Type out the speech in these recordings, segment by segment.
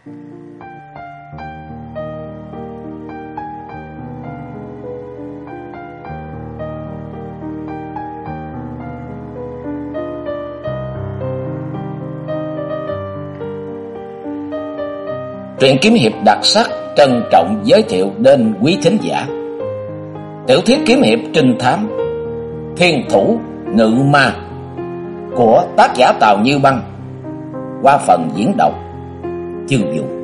Truyện kiếm hiệp đặc sắc trân trọng giới thiệu đến quý thính giả tiểu thuyết kiếm hiệp trinh thám Thiên Thủ Ngự Ma của tác giả Tào Như Băng qua phần diễn đọc Chương Vũ.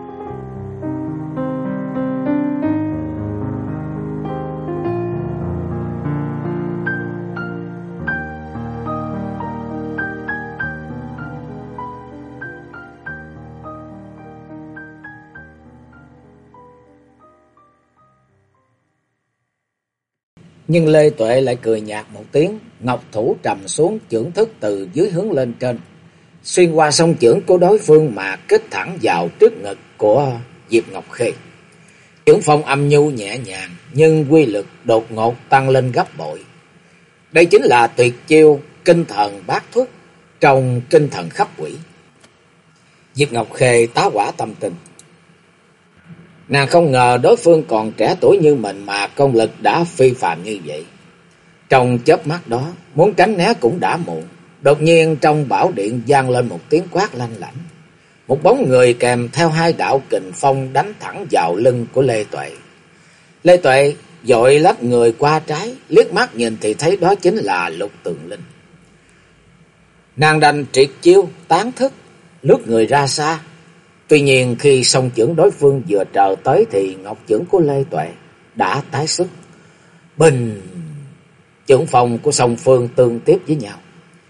Nhưng Lê Tuệ lại cười nhạt một tiếng, ngọc thủ trầm xuống, chưởng thức từ dưới hướng lên trên, xuyên qua song chưởng của đối phương mà kích thẳng vào trước ngực của Diệp Ngọc Khê. Chưởng phong âm nhu nhẹ nhàng, nhưng quy lực đột ngột tăng lên gấp bội. Đây chính là tuyệt chiêu kinh thần bát thuất trong kinh thần khắp quỷ. Diệp Ngọc Khê tá hỏa tâm tình. Nàng không ngờ đối phương còn trẻ tuổi như mình mà công lực đã phi phàm như vậy. Trong chớp mắt đó, muốn tránh né cũng đã muộn. Đột nhiên trong bảo điện vang lên một tiếng quát lanh lảnh. Một bóng người kèm theo hai đạo kình phong đánh thẳng vào lưng của Lê Tuệ. Lê Tuệ vội lách người qua trái, liếc mắt nhìn thì thấy đó chính là Lục Tường Linh. Nàng đành triệt chiêu tán thức, lướt người ra xa. Tuy nhiên khi song chưởng đối phương vừa trờ tới thì ngọc chưởng của Lê Tuệ đã tái xuất. Bình! Chưởng phong của song phương tương tiếp với nhau.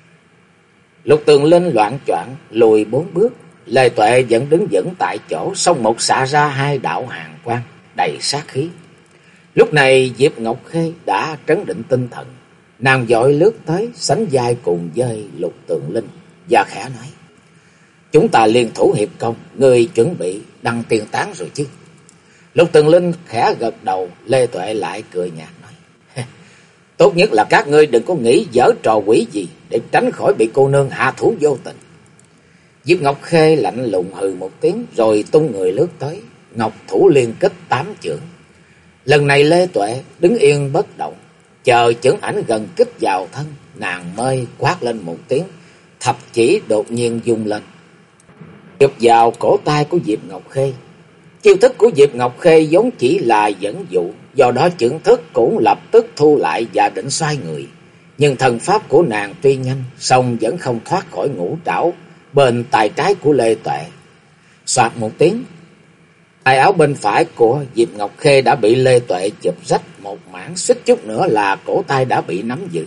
Lục Tường Linh loạng choạng lùi 4 bước. Lê Tuệ vẫn đứng vững tại chỗ, song một xạ ra hai đạo hàn quang đầy sát khí. Lúc này Diệp Ngọc Khê đã trấn định tinh thần. Nàng vội lướt tới sánh vai cùng với Lục Tường Linh và khẽ nói: "Chúng ta liên thủ hiệp công, ngươi chuẩn bị đăng tiên tán rồi chứ?" Lục Tường Linh khẽ gật đầu. Lê Tuệ lại cười nhạt nói: "Tốt nhất là các ngươi đừng có nghĩ giở trò quỷ gì để tránh khỏi bị cô nương hạ thủ vô tình." Diệp Ngọc Khê lạnh lùng hừ một tiếng rồi tung người lướt tới, ngọc thủ liên kích 8 chưởng. Lần này Lê Tuệ đứng yên bất động, chờ chưởng ảnh gần kích vào thân, nàng mới quát lên một tiếng, thập chỉ đột nhiên dung lên, chụp vào cổ tay của Diệp Ngọc Khê. Chiêu thức của Diệp Ngọc Khê vốn chỉ là dẫn dụ, do đó chưởng thức cũng lập tức thu lại và định xoay người. Nhưng thần pháp của nàng tuy nhanh, song vẫn không thoát khỏi ngũ trảo bên tay trái của Lê Tuệ. Soạt một tiếng, tay áo bên phải của Diệp Ngọc Khê đã bị Lê Tuệ chụp rách một mảng, suýt chút nữa là cổ tay đã bị nắm giữ.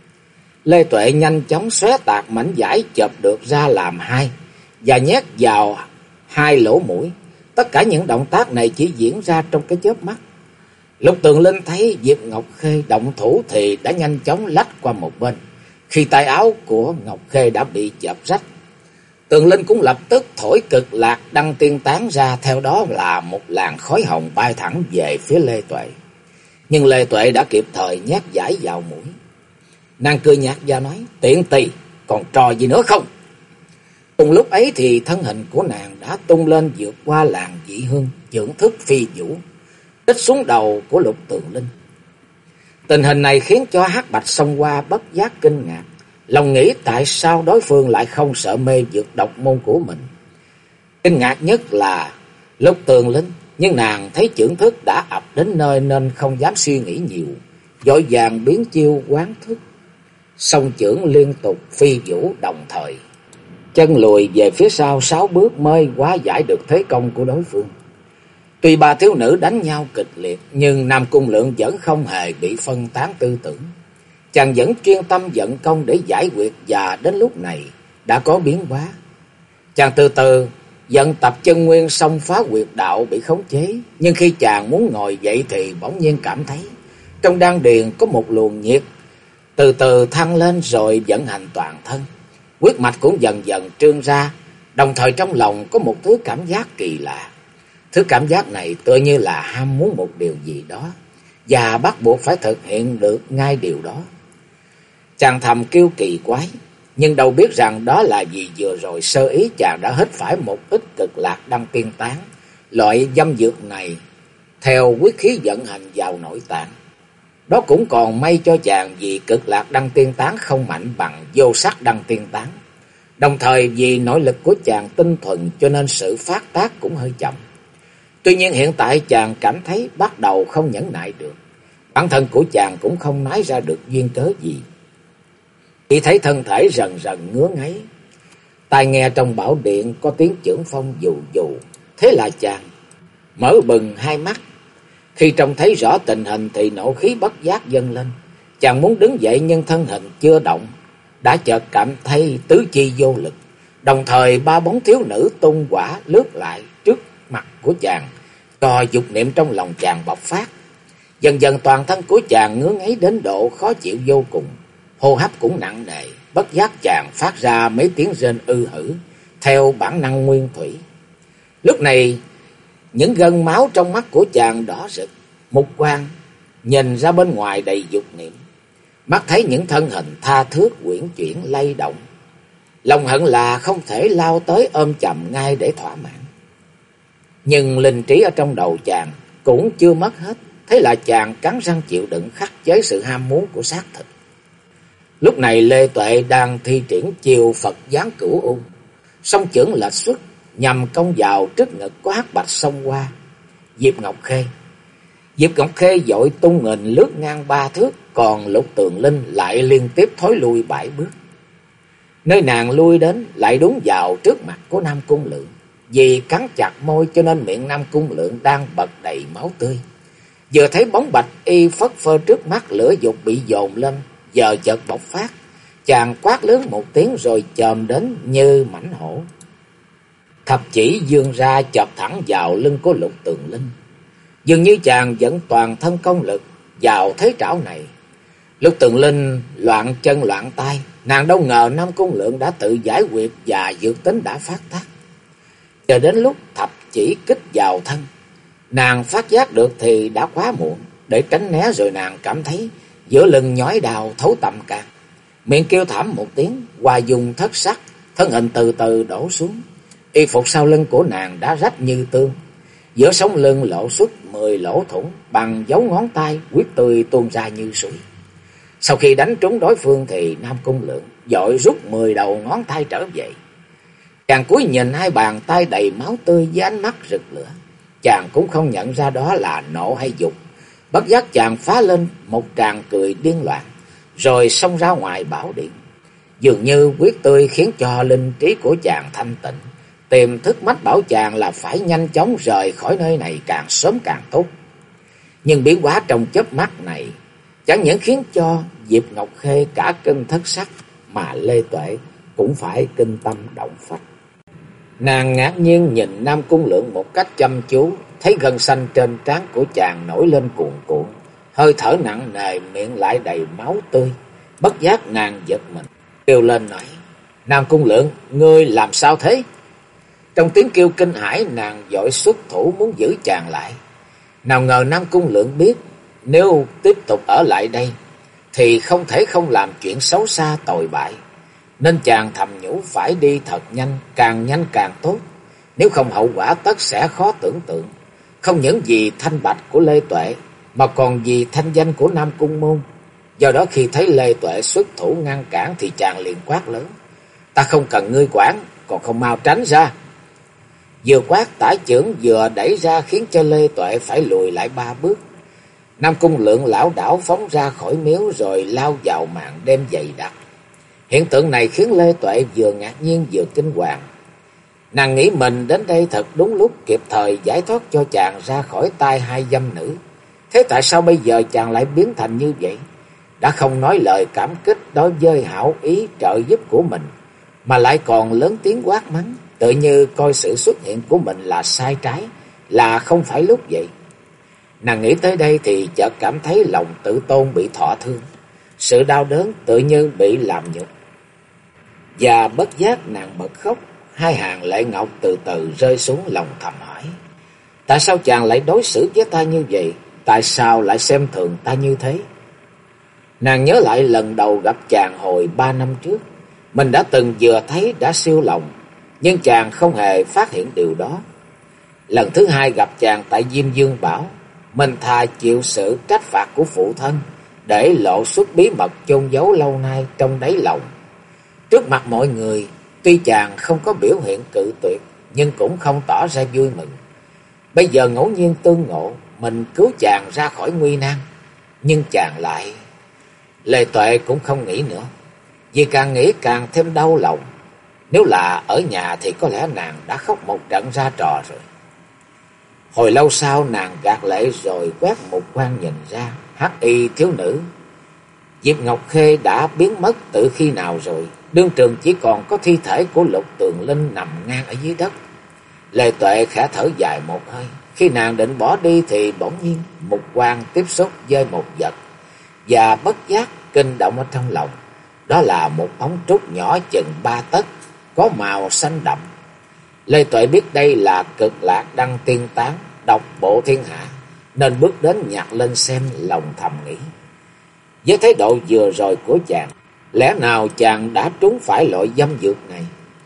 Lê Tuệ nhanh chóng xé tạc mảnh vải chộp được ra làm hai và nhét vào hai lỗ mũi. Tất cả những động tác này chỉ diễn ra trong cái chớp mắt. Lục Tường Linh thấy Diệp Ngọc Khê động thủ thì đã nhanh chóng lách qua một bên. Khi tay áo của Ngọc Khê đã bị chộp rách, Tường Linh cũng lập tức thổi cực lạc đăng tiên tán ra, theo đó là một làn khói hồng bay thẳng về phía Lê Tuệ. Nhưng Lê Tuệ đã kịp thời nhét vải vào mũi. Nàng cười nhạt và nói: "Tiện tỳ, còn trò gì nữa không?" Cùng lúc ấy thì thân hình của nàng đã tung lên vượt qua làn dị hương, chưởng thức phi vũ, đích xuống đầu của Lục Tường Linh. Tình hình này khiến cho Hắc Bạch xông qua bất giác kinh ngạc, lòng nghĩ tại sao đối phương lại không sợ mê dược độc môn của mình. Kinh ngạc nhất là Lục Tường Linh, nhưng nàng thấy chưởng thức đã ập đến nơi nên không dám suy nghĩ nhiều, vội vàng biến chiêu quán thức, song chưởng liên tục phi vũ đồng thời, chân lùi về phía sau 6 bước mới hóa giải được thế công của đối phương. Tuy ba thiếu nữ đánh nhau kịch liệt, nhưng Nam Cung Lượng vẫn không hề bị phân tán tư tưởng. Chàng vẫn chuyên tâm vận công để giải quyết, và đến lúc này đã có biến hóa. Chàng từ từ vận tập chân nguyên xông phá huyệt đạo bị khống chế, nhưng khi chàng muốn ngồi dậy thì bỗng nhiên cảm thấy trong đan điền có một luồng nhiệt từ từ thăng lên rồi vận hành toàn thân. Huyết mạch cũng dần dần trương ra, đồng thời trong lòng có một thứ cảm giác kỳ lạ. Thứ cảm giác này tựa như là ham muốn một điều gì đó và bắt buộc phải thực hiện được ngay điều đó. Chàng thầm kêu kỳ quái, Nhưng đâu biết rằng đó là vì vừa rồi sơ ý chàng đã hít phải một ít cực lạc đăng tiên tán. Loại dâm dược này theo quyết khí vận hành vào nội tạng. Đó cũng còn may cho chàng vì cực lạc đăng tiên tán không mạnh bằng vô sắc đăng tiên tán. Đồng thời vì nội lực của chàng tinh thuần cho nên sự phát tác cũng hơi chậm. Tuy nhiên hiện tại chàng cảm thấy bắt đầu không nhẫn nại được. Bản thân của chàng cũng không nói ra được duyên cớ gì. Chỉ thấy thân thể dần dần ngứa ngáy. Tai nghe trong bảo điện có tiếng chưởng phong dù dù. Thế là chàng mở bừng hai mắt. Khi trông thấy rõ tình hình thì nộ khí bất giác dâng lên. Chàng muốn đứng dậy nhưng thân hình chưa động, đã chợt cảm thấy tứ chi vô lực. Đồng thời ba bóng thiếu nữ tung quả lướt lại trước mặt của chàng, cho dục niệm trong lòng chàng bộc phát. Dần dần toàn thân của chàng ngứa ngáy đến độ khó chịu vô cùng, hô hấp cũng nặng nề. Bất giác chàng phát ra mấy tiếng rên ư hử theo bản năng nguyên thủy. Lúc này những gân máu trong mắt của chàng đỏ rực, mục quang nhìn ra bên ngoài đầy dục niệm. Mắt thấy những thân hình tha thướt quyển chuyển lay động, lòng hận là không thể lao tới ôm chầm ngay để thỏa mãn. Nhưng linh trí ở trong đầu chàng cũng chưa mất hết. Thế là chàng cắn răng chịu đựng khắc chế sự ham muốn của xác thịt. Lúc này Lê Tuệ đang thi triển chiêu Phật giáng cửu u, song chưởng lệch xuất nhằm công vào trước ngực của hắc bạch xông qua Diệp Ngọc Khê. Diệp Ngọc Khê vội tung mình lướt ngang 3 thước, còn Lục Tường Linh lại liên tiếp thối lui 7 bước. Nơi nàng lui đến lại đúng vào trước mặt của Nam Cung Lượng. Vì cắn chặt môi cho nên miệng Nam Cung Lượng đang bật đầy máu tươi. Vừa thấy bóng bạch y phất phơ trước mắt, lửa dục bị dồn lên, giờ chợt bộc phát. Chàng quát lớn một tiếng rồi chồm đến như mãnh hổ. Thập chỉ vươn ra chộp thẳng vào lưng của Lục Tường Linh. Dường như chàng dẫn toàn thân công lực vào thế trảo này. Lục Tường Linh loạn chân loạn tay, nàng đâu ngờ Nam Cung Lượng đã tự giải quyết và dược tính đã phát tác. Chờ đến lúc thập chỉ kích vào thân, nàng phát giác được thì đã quá muộn. Để tránh né rồi nàng cảm thấy giữa lưng nhói đau thấu tâm can, miệng kêu thảm một tiếng, hòa dùng thất sắc, thân hình từ từ đổ xuống. Y phục sau lưng của nàng đã rách như tương, giữa sống lưng lộ xuất 10 lỗ thủng, bằng dấu ngón tay huyết tươi tuôn ra như suối. Sau khi đánh trúng đối phương thì Nam Cung Lượng vội rút 10 đầu ngón tay trở về. Chàng cúi nhìn hai bàn tay đầy máu tươi với ánh mắt rực lửa. Chàng cũng không nhận ra đó là nộ hay dục. Bất giác chàng phá lên một tràng cười điên loạn, rồi xông ra ngoài bảo điện. Dường như huyết tươi khiến cho linh trí của chàng thanh tịnh, tiềm thức mách bảo chàng là phải nhanh chóng rời khỏi nơi này càng sớm càng tốt. Nhưng biến hóa trong chớp mắt này chẳng những khiến cho Diệp Ngọc Khê cả kinh thất sắc, mà Lê Tuệ cũng phải kinh tâm động phách. Nàng ngạc nhiên nhìn Nam Cung Lượng một cách chăm chú, thấy gân xanh trên trán của chàng nổi lên cuồn cuộn, hơi thở nặng nề, miệng lại đầy máu tươi. Bất giác nàng giật mình, kêu lên nói: Nam Cung Lượng, ngươi làm sao thế? Trong tiếng kêu kinh hãi, nàng vội xuất thủ muốn giữ chàng lại. Nào ngờ Nam Cung Lượng biết nếu tiếp tục ở lại đây thì không thể không làm chuyện xấu xa tồi bại, nên chàng thầm nhủ phải đi thật nhanh càng tốt, nếu không hậu quả tất sẽ khó tưởng tượng. Không những vì thanh bạch của Lê Tuệ mà còn vì thanh danh của Nam Cung môn. Do đó khi thấy Lê Tuệ xuất thủ ngăn cản thì chàng liền quát lớn: Ta không cần ngươi quản, còn không mau tránh ra. Vừa quát, tả chưởng vừa đẩy ra khiến cho Lê Tuệ phải lùi lại 3 bước. Nam Cung Lượng lảo đảo phóng ra khỏi miếu rồi lao vào màn đêm dày đặc. Hiện tượng này khiến Lê Tuệ vừa ngạc nhiên vừa kinh hoàng. Nàng nghĩ mình đến đây thật đúng lúc, kịp thời giải thoát cho chàng ra khỏi tay hai dâm nữ. Thế tại sao bây giờ chàng lại biến thành như vậy? Đã không nói lời cảm kích đối với hảo ý trợ giúp của mình, mà lại còn lớn tiếng quát mắng, tự như coi sự xuất hiện của mình là sai trái, là không phải lúc vậy. Nàng nghĩ tới đây thì chợt cảm thấy lòng tự tôn bị thọ thương, sự đau đớn tự như bị làm nhục. Và bất giác nàng bật khóc, hai hàng lệ ngọc từ từ rơi xuống, lòng thầm hỏi: Tại sao chàng lại đối xử với ta như vậy? Tại sao lại xem thường ta như thế? Nàng nhớ lại lần đầu gặp chàng hồi 3 năm trước, Mình đã từng vừa thấy đã siêu lòng, nhưng chàng không hề phát hiện điều đó. Lần thứ hai gặp chàng tại Diêm Dương Bảo, mình thà chịu sự trách phạt của phụ thân để lộ xuất bí mật chôn giấu lâu nay trong đáy lòng. Trước mặt mọi người, tuy chàng không có biểu hiện cự tuyệt, nhưng cũng không tỏ ra vui mừng. Bây giờ ngẫu nhiên tương ngộ, mình cứu chàng ra khỏi nguy nan, nhưng chàng lại... Lê Tuệ cũng không nghĩ nữa, vì càng nghĩ càng thêm đau lòng. Nếu là ở nhà thì có lẽ nàng đã khóc một trận ra trò rồi. Hồi lâu sau nàng gạt lệ rồi quét một quan nhìn ra, hắc y thiếu nữ Diệp Ngọc Khê đã biến mất từ khi nào rồi. Đương trường chỉ còn có thi thể của Lục Tường Linh nằm ngang ở dưới đất. Lê Tuệ khẽ thở dài một hơi. Khi nàng định bỏ đi thì bỗng nhiên Mục Quang tiếp xúc với một vật và bất giác kinh động ở trong lòng. Đó là một ống trúc nhỏ chừng 3 tấc, có màu xanh đậm. Lê Tuệ biết đây là Cực Lạc Đăng Tiên Tán, độc bộ thiên hạ, nên bước đến nhặt lên xem, lòng thầm nghĩ. Với thái độ vừa rồi của chàng, lẽ nào chàng đã trúng phải loại dâm dược này?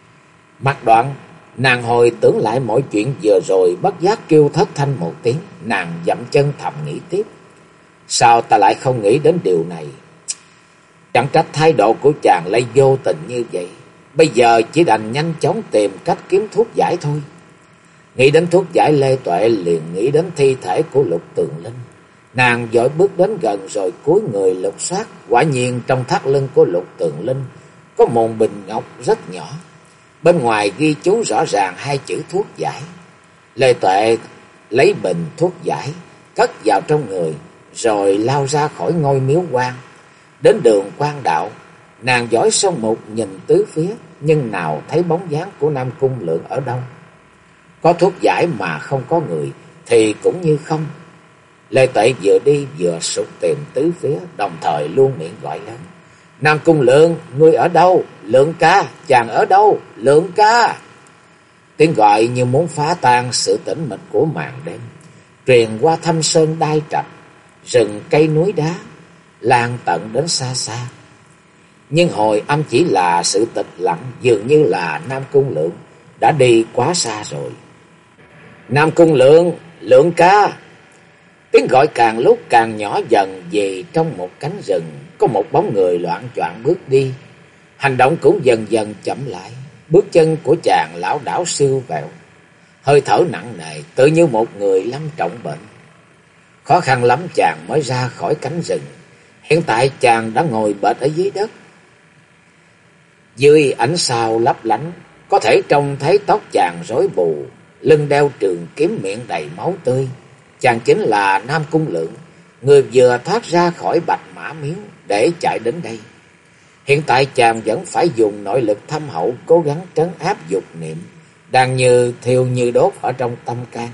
Mặt đoạn, nàng hồi tưởng lại mọi chuyện vừa rồi, bất giác kêu thất thanh một tiếng. Nàng dậm chân thầm nghĩ tiếp. Sao ta lại không nghĩ đến điều này? Chẳng trách thái độ của chàng lại vô tình như vậy. Bây giờ chỉ đành nhanh chóng tìm cách kiếm thuốc giải thôi. Nghĩ đến thuốc giải, Lê Tuệ liền nghĩ đến thi thể của Lục Tường Linh. Nàng vội bước đến gần rồi cúi người lục soát. Quả nhiên trong thắt lưng của Lục Tường Linh có một bình ngọc rất nhỏ. Bên ngoài ghi chú rõ ràng 2 chữ thuốc giải. Lê Tuệ lấy bình thuốc giải, cất vào trong người, rồi lao ra khỏi ngôi miếu quan. Đến đường quan đạo, nàng dõi sông mục nhìn tứ phía, nhưng nào thấy bóng dáng của Nam Cung Lượng ở đâu. Có thuốc giải mà không có người thì cũng như không. Lê Tuệ vừa đi vừa sục tìm tứ phía, đồng thời luôn miệng gọi lớn. Nam Cung Lượng, ngươi ở đâu? Lượng ca, chàng ở đâu? Lượng ca. Tiếng gọi như muốn phá tan sự tĩnh mịch của màn đêm, truyền qua thâm sơn đai trạch, rừng cây núi đá, lan tận đến xa xa. Nhưng hồi âm chỉ là sự tịch lặng, dường như là Nam Cung Lượng đã đi quá xa rồi. Nam Cung Lượng, Lượng ca. Tiếng gọi càng lúc càng nhỏ dần, vì trong một cánh rừng có một bóng người loạng choạng bước đi. Hành động cũng dần dần chậm lại, bước chân của chàng lảo đảo siêu vẹo, hơi thở nặng nề, tự như một người lâm trọng bệnh. Khó khăn lắm chàng mới ra khỏi cánh rừng. Hiện tại chàng đã ngồi bệt ở dưới đất. Dưới ánh sao lấp lánh, có thể trông thấy tóc chàng rối bù, lưng đeo trường kiếm, miệng đầy máu tươi. Chàng chính là Nam Cung Lượng, người vừa thoát ra khỏi Bạch Mã Miếu để chạy đến đây. Hiện tại chàng vẫn phải dùng nội lực thâm hậu cố gắng trấn áp dục niệm đang như thiêu như đốt ở trong tâm can.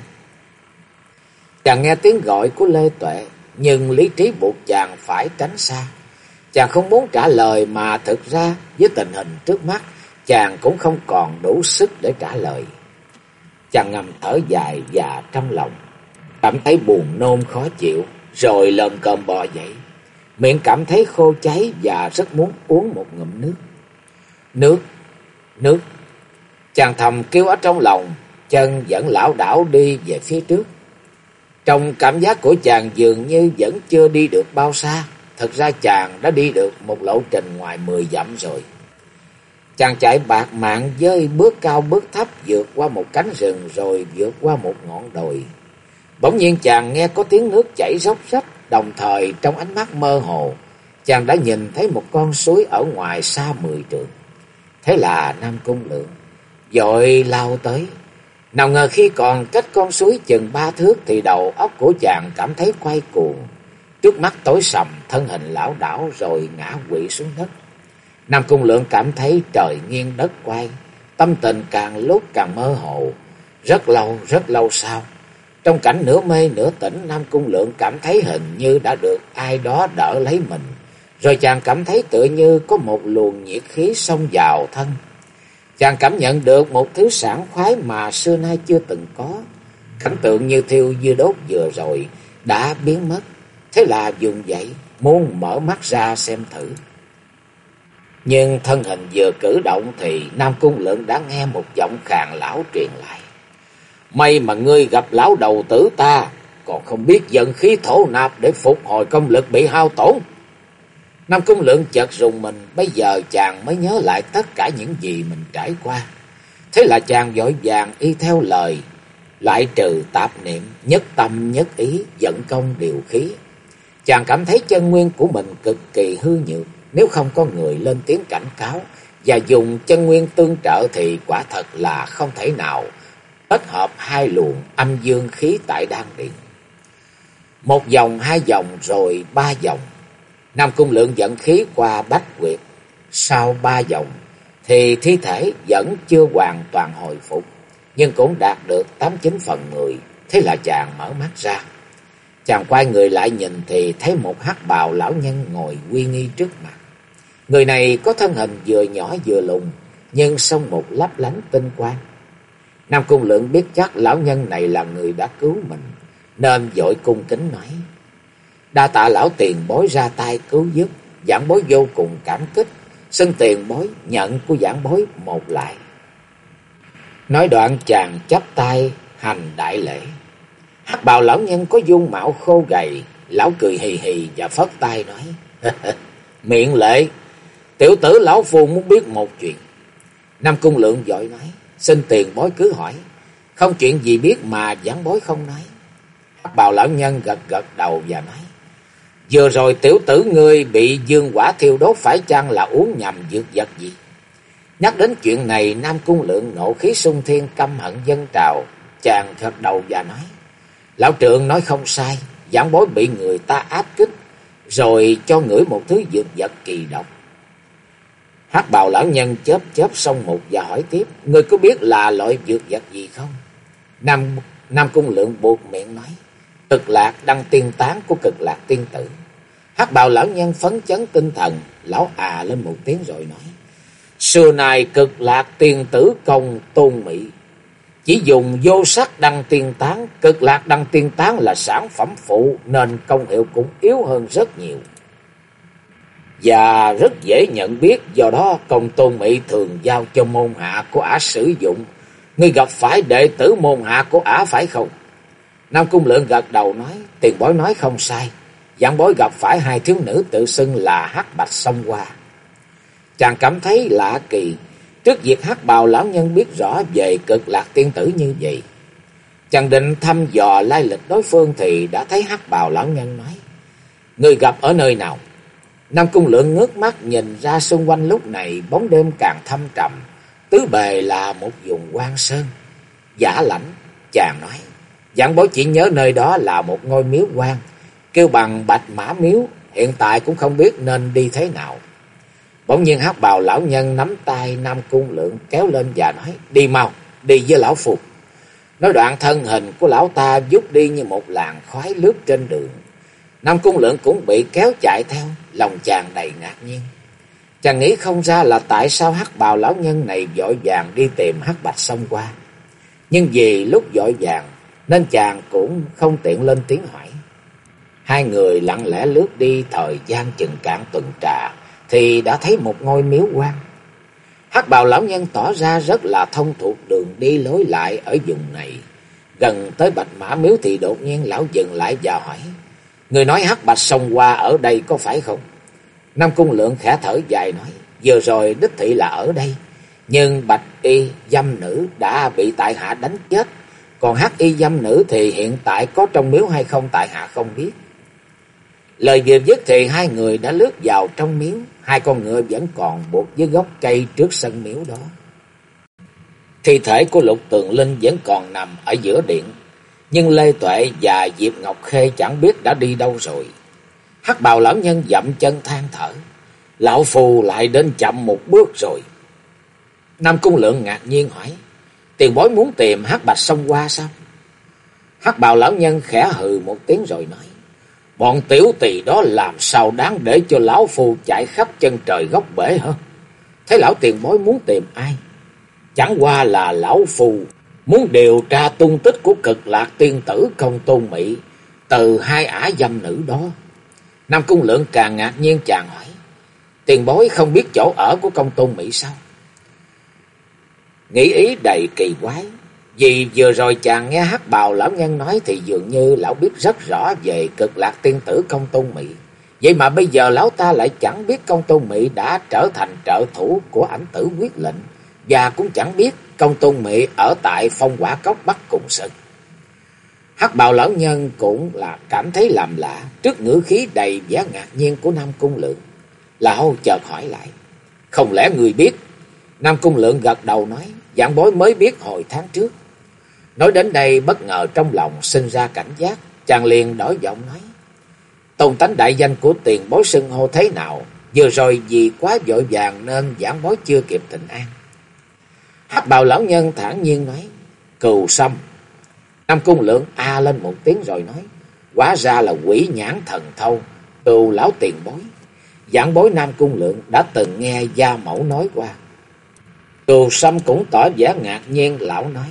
Chàng nghe tiếng gọi của Lê Tuệ, nhưng lý trí buộc chàng phải tránh xa. Chàng không muốn trả lời, mà thực ra với tình hình trước mắt, chàng cũng không còn đủ sức để trả lời. Chàng ngầm thở dài và trong lòng cảm thấy buồn nôn khó chịu, rồi lờm cơm bò dậy. Miệng cảm thấy khô cháy và rất muốn uống một ngụm nước. Nước. Chàng thầm kêu ở trong lòng, chân vẫn lảo đảo đi về phía trước. Trong cảm giác của chàng dường như vẫn chưa đi được bao xa. Thật ra chàng đã đi được một lộ trình ngoài 10 dặm rồi. Chàng chạy bạt mạng với bước cao bước thấp, vượt qua một cánh rừng rồi vượt qua một ngọn đồi. Bỗng nhiên chàng nghe có tiếng nước chảy róc rách, đồng thời trong ánh mắt mơ hồ, chàng đã nhìn thấy một con suối ở ngoài xa 10 trượng. Thế là Nam Cung Lượng vội lao tới. Nào ngờ khi còn cách con suối chừng 3 thước thì đầu óc của chàng cảm thấy quay cuồng. Trước mắt tối sầm, thân hình lảo đảo rồi ngã quỵ xuống đất. Nam Cung Lượng cảm thấy trời nghiêng đất quay, tâm tình càng lúc càng mơ hồ. Rất lâu sau, trong cảnh nửa mê nửa tỉnh, Nam Cung Lượng cảm thấy hình như đã được ai đó đỡ lấy mình. Rồi chàng cảm thấy tựa như có một luồng nhiệt khí xông vào thân. Chàng cảm nhận được một thứ sảng khoái mà xưa nay chưa từng có. Cảnh tượng như thiêu như đốt vừa rồi đã biến mất. Thế là vùng dậy, muốn mở mắt ra xem thử. Nhưng thân hình vừa cử động thì Nam Cung Lượng đã nghe một giọng khàn lão truyền lại: "May mà ngươi gặp lão đầu tử ta, còn không biết dẫn khí thổ nạp để phục hồi công lực bị hao tổn." Nam Cung Lượng chợt rùng mình, bây giờ chàng mới nhớ lại tất cả những gì mình trải qua. Thế là chàng vội vàng y theo lời, loại trừ tạp niệm, nhất tâm nhất ý, vận công điều khí. Chàng cảm thấy chân nguyên của mình cực kỳ hư nhược, nếu không có người lên tiếng cảnh cáo và dùng chân nguyên tương trợ thì quả thật là không thể nào kết hợp hai luồng âm dương khí tại đan điền. Một vòng, hai vòng, rồi ba vòng. Nam Cung Lượng dẫn khí qua bách huyệt. Sau ba vòng thì thi thể vẫn chưa hoàn toàn hồi phục, nhưng cũng đạt được 89/10. Thế là chàng mở mắt ra. Chàng quay người lại nhìn thì thấy một hắc bào lão nhân ngồi uy nghi trước mặt. Người này có thân hình vừa nhỏ vừa lùn, nhưng song một lấp lánh tinh quang. Nam Cung Lượng biết chắc lão nhân này là người đã cứu mình, nên vội cung kính nói: "Đa tạ lão tiền bối ra tay cứu giúp, giảng bối vô cùng cảm kích, xin tiền bối nhận của giảng bối một lại." Nói đoạn chàng chắp tay hành đại lễ. Hắc bào lão nhân có dung mạo khô gầy, lão cười hì hì và phất tay nói: "Miệng lệ, tiểu tử lão phu muốn biết một chuyện." Nam Cung Lượng vội nói: "Xin tiền bối cứ hỏi, không chuyện gì biết mà giảng bối không nói." Hắc bào lão nhân gật gật đầu và nói: "Vừa rồi tiểu tử ngươi bị dương hỏa thiêu đốt, phải chăng là uống nhầm dược vật gì?" Nhắc đến chuyện này, Nam Cung Lượng nộ khí xung thiên, căm hận dâng trào. Chàng gật đầu và nói: "Lão trượng nói không sai, giảng bối bị người ta áp kích, rồi cho ngửi một thứ dược vật kỳ độc." Hắc bào lão nhân chớp chớp xong một và hỏi tiếp: "Ngươi có biết là loại dược vật gì không?" Nam Cung Lượng buột miệng nói: "Cực lạc đăng tiên tán của Cực lạc tiên tử." Hắc bào lão nhân phấn chấn tinh thần, lão lên một tiếng rồi nói: "Xưa nay Cực lạc tiên tử công tôn mỹ, chỉ dùng vô sắc đăng tiên tán. Cực lạc đăng tiên tán là sản phẩm phụ nên công hiệu cũng yếu hơn rất nhiều và rất dễ nhận biết, do đó công tôn mỹ thường giao cho môn hạ của ả sử dụng. Ngươi gặp phải đệ tử môn hạ của ả phải không?" Nam Cung Lượng gật đầu nói: "Tiền bối nói không sai, giảng bối gặp phải hai thiếu nữ tự xưng là Hắc Bạch Song Hoa." Chàng cảm thấy lạ kỳ trước việc hắc bào lão nhân biết rõ về Cực lạc tiên tử như vậy. Chàng định thăm dò lai lịch đối phương thì đã thấy hắc bào lão nhân nói: "Người gặp ở nơi nào?" Nam Cung Lượng ngước mắt nhìn ra xung quanh, lúc này bóng đêm càng thâm trầm, tứ bề là một vùng hoang sơn dã lạnh. Chàng nói: "Giảng bối chỉ nhớ nơi đó là một ngôi miếu quan, kêu bằng Bạch Mã Miếu, hiện tại cũng không biết nên đi thế nào." Bỗng nhiên hắc bào lão nhân nắm tay Nam Cung Lượng kéo lên và nói: "Đi mau, đi với lão phu." Nói đoạn thân hình của lão ta vút đi như một làn khói lướt trên đường. Nam Cung Lượng cũng bị kéo chạy theo, lòng chàng đầy ngạc nhiên. Chàng nghĩ không ra là tại sao hắc bào lão nhân này vội vàng đi tìm Hắc Bạch Song Hoa. Nhưng vì lúc vội vàng nên chàng cũng không tiện lên tiếng hỏi. Hai người lặng lẽ lướt đi, thời gian chừng cạn tuần trà thì đã thấy một ngôi miếu quan. Hắc bào lão nhân tỏ ra rất là thông thuộc đường đi lối lại ở vùng này. Gần tới Bạch Mã Miếu thì đột nhiên lão dừng lại và hỏi: "Người nói Hắc Bạch Song Hoa ở đây có phải không?" Nam Cung Lượng khẽ thở dài nói: "Vừa rồi đích thị là ở đây, nhưng bạch y dâm nữ đã bị tại hạ đánh chết, còn hắc y dâm nữ thì hiện tại có trong miếu hay không tại hạ không biết." Lời vừa dứt thì hai người đã lướt vào trong miếu. Hai con ngựa vẫn còn buộc dưới gốc cây trước sân miếu đó. Thi thể của Lục Tường Linh vẫn còn nằm ở giữa điện, nhưng Lê Tuệ và Diệp Ngọc Khê chẳng biết đã đi đâu rồi. Hắc bào lão nhân dậm chân than thở: "Lão phù lại đến chậm một bước rồi." Nam Cung Lượng ngạc nhiên hỏi: "Tiền bối muốn tìm Hắc Bạch Song Hoa sao?" Hắc bào lão nhân khẽ hừ một tiếng rồi nói: "Bọn tiểu tỳ đó làm sao đáng để cho lão phu chạy khắp chân trời góc bể hả? Thế lão tiền bối muốn tìm ai? Chẳng qua là lão phu muốn điều tra tung tích của Cực lạc tiên tử Công Tôn Mỹ từ hai ả dâm nữ đó." Nam Cung Lượng càng ngạc nhiên, chàng hỏi: Tiền bối không biết chỗ ở của Công Tôn Mỹ sao? Nghĩ ý đầy kỳ quái. Vì vừa rồi chàng nghe Hắc Bào lão nhân nói thì dường như lão biết rất rõ về Cực Lạc tiên tử Công Tôn Mỹ. Vậy mà bây giờ lão ta lại chẳng biết Công Tôn Mỹ đã trở thành trợ thủ của Ảnh Tử Quyết Lệnh, và cũng chẳng biết Công Tôn Mỹ ở tại Phong Quả Cốc Bắc Cùng Sơn. Hắc Bào lão nhân cũng là cảm thấy làm lạ trước ngữ khí đầy vẻ ngạc nhiên của Nam Cung Lượng. Lão chợt hỏi lại: "Không lẽ người biết?" Nam Cung Lượng gật đầu nói: "Vạn bối mới biết hồi tháng trước." Nói đến đây bất ngờ trong lòng sinh ra cảnh giác, chàng liền đổi giọng nói: "Tôn tánh đại danh của tiền bối xưng hô thế nào? Vừa rồi vì quá vội vàng nên vãn bối chưa kịp thỉnh an." Hắc Bào lão nhân thản nhiên nói: "Cừu Sâm." Nam Cung Lượng a lên một tiếng rồi nói: "Hóa ra là Quỷ Nhãn Thần Thâu, Cừu lão tiền bối." Vãn bối Nam Cung Lượng đã từng nghe gia mẫu nói qua. Cừu Sâm cũng tỏ vẻ ngạc nhiên, lão nói: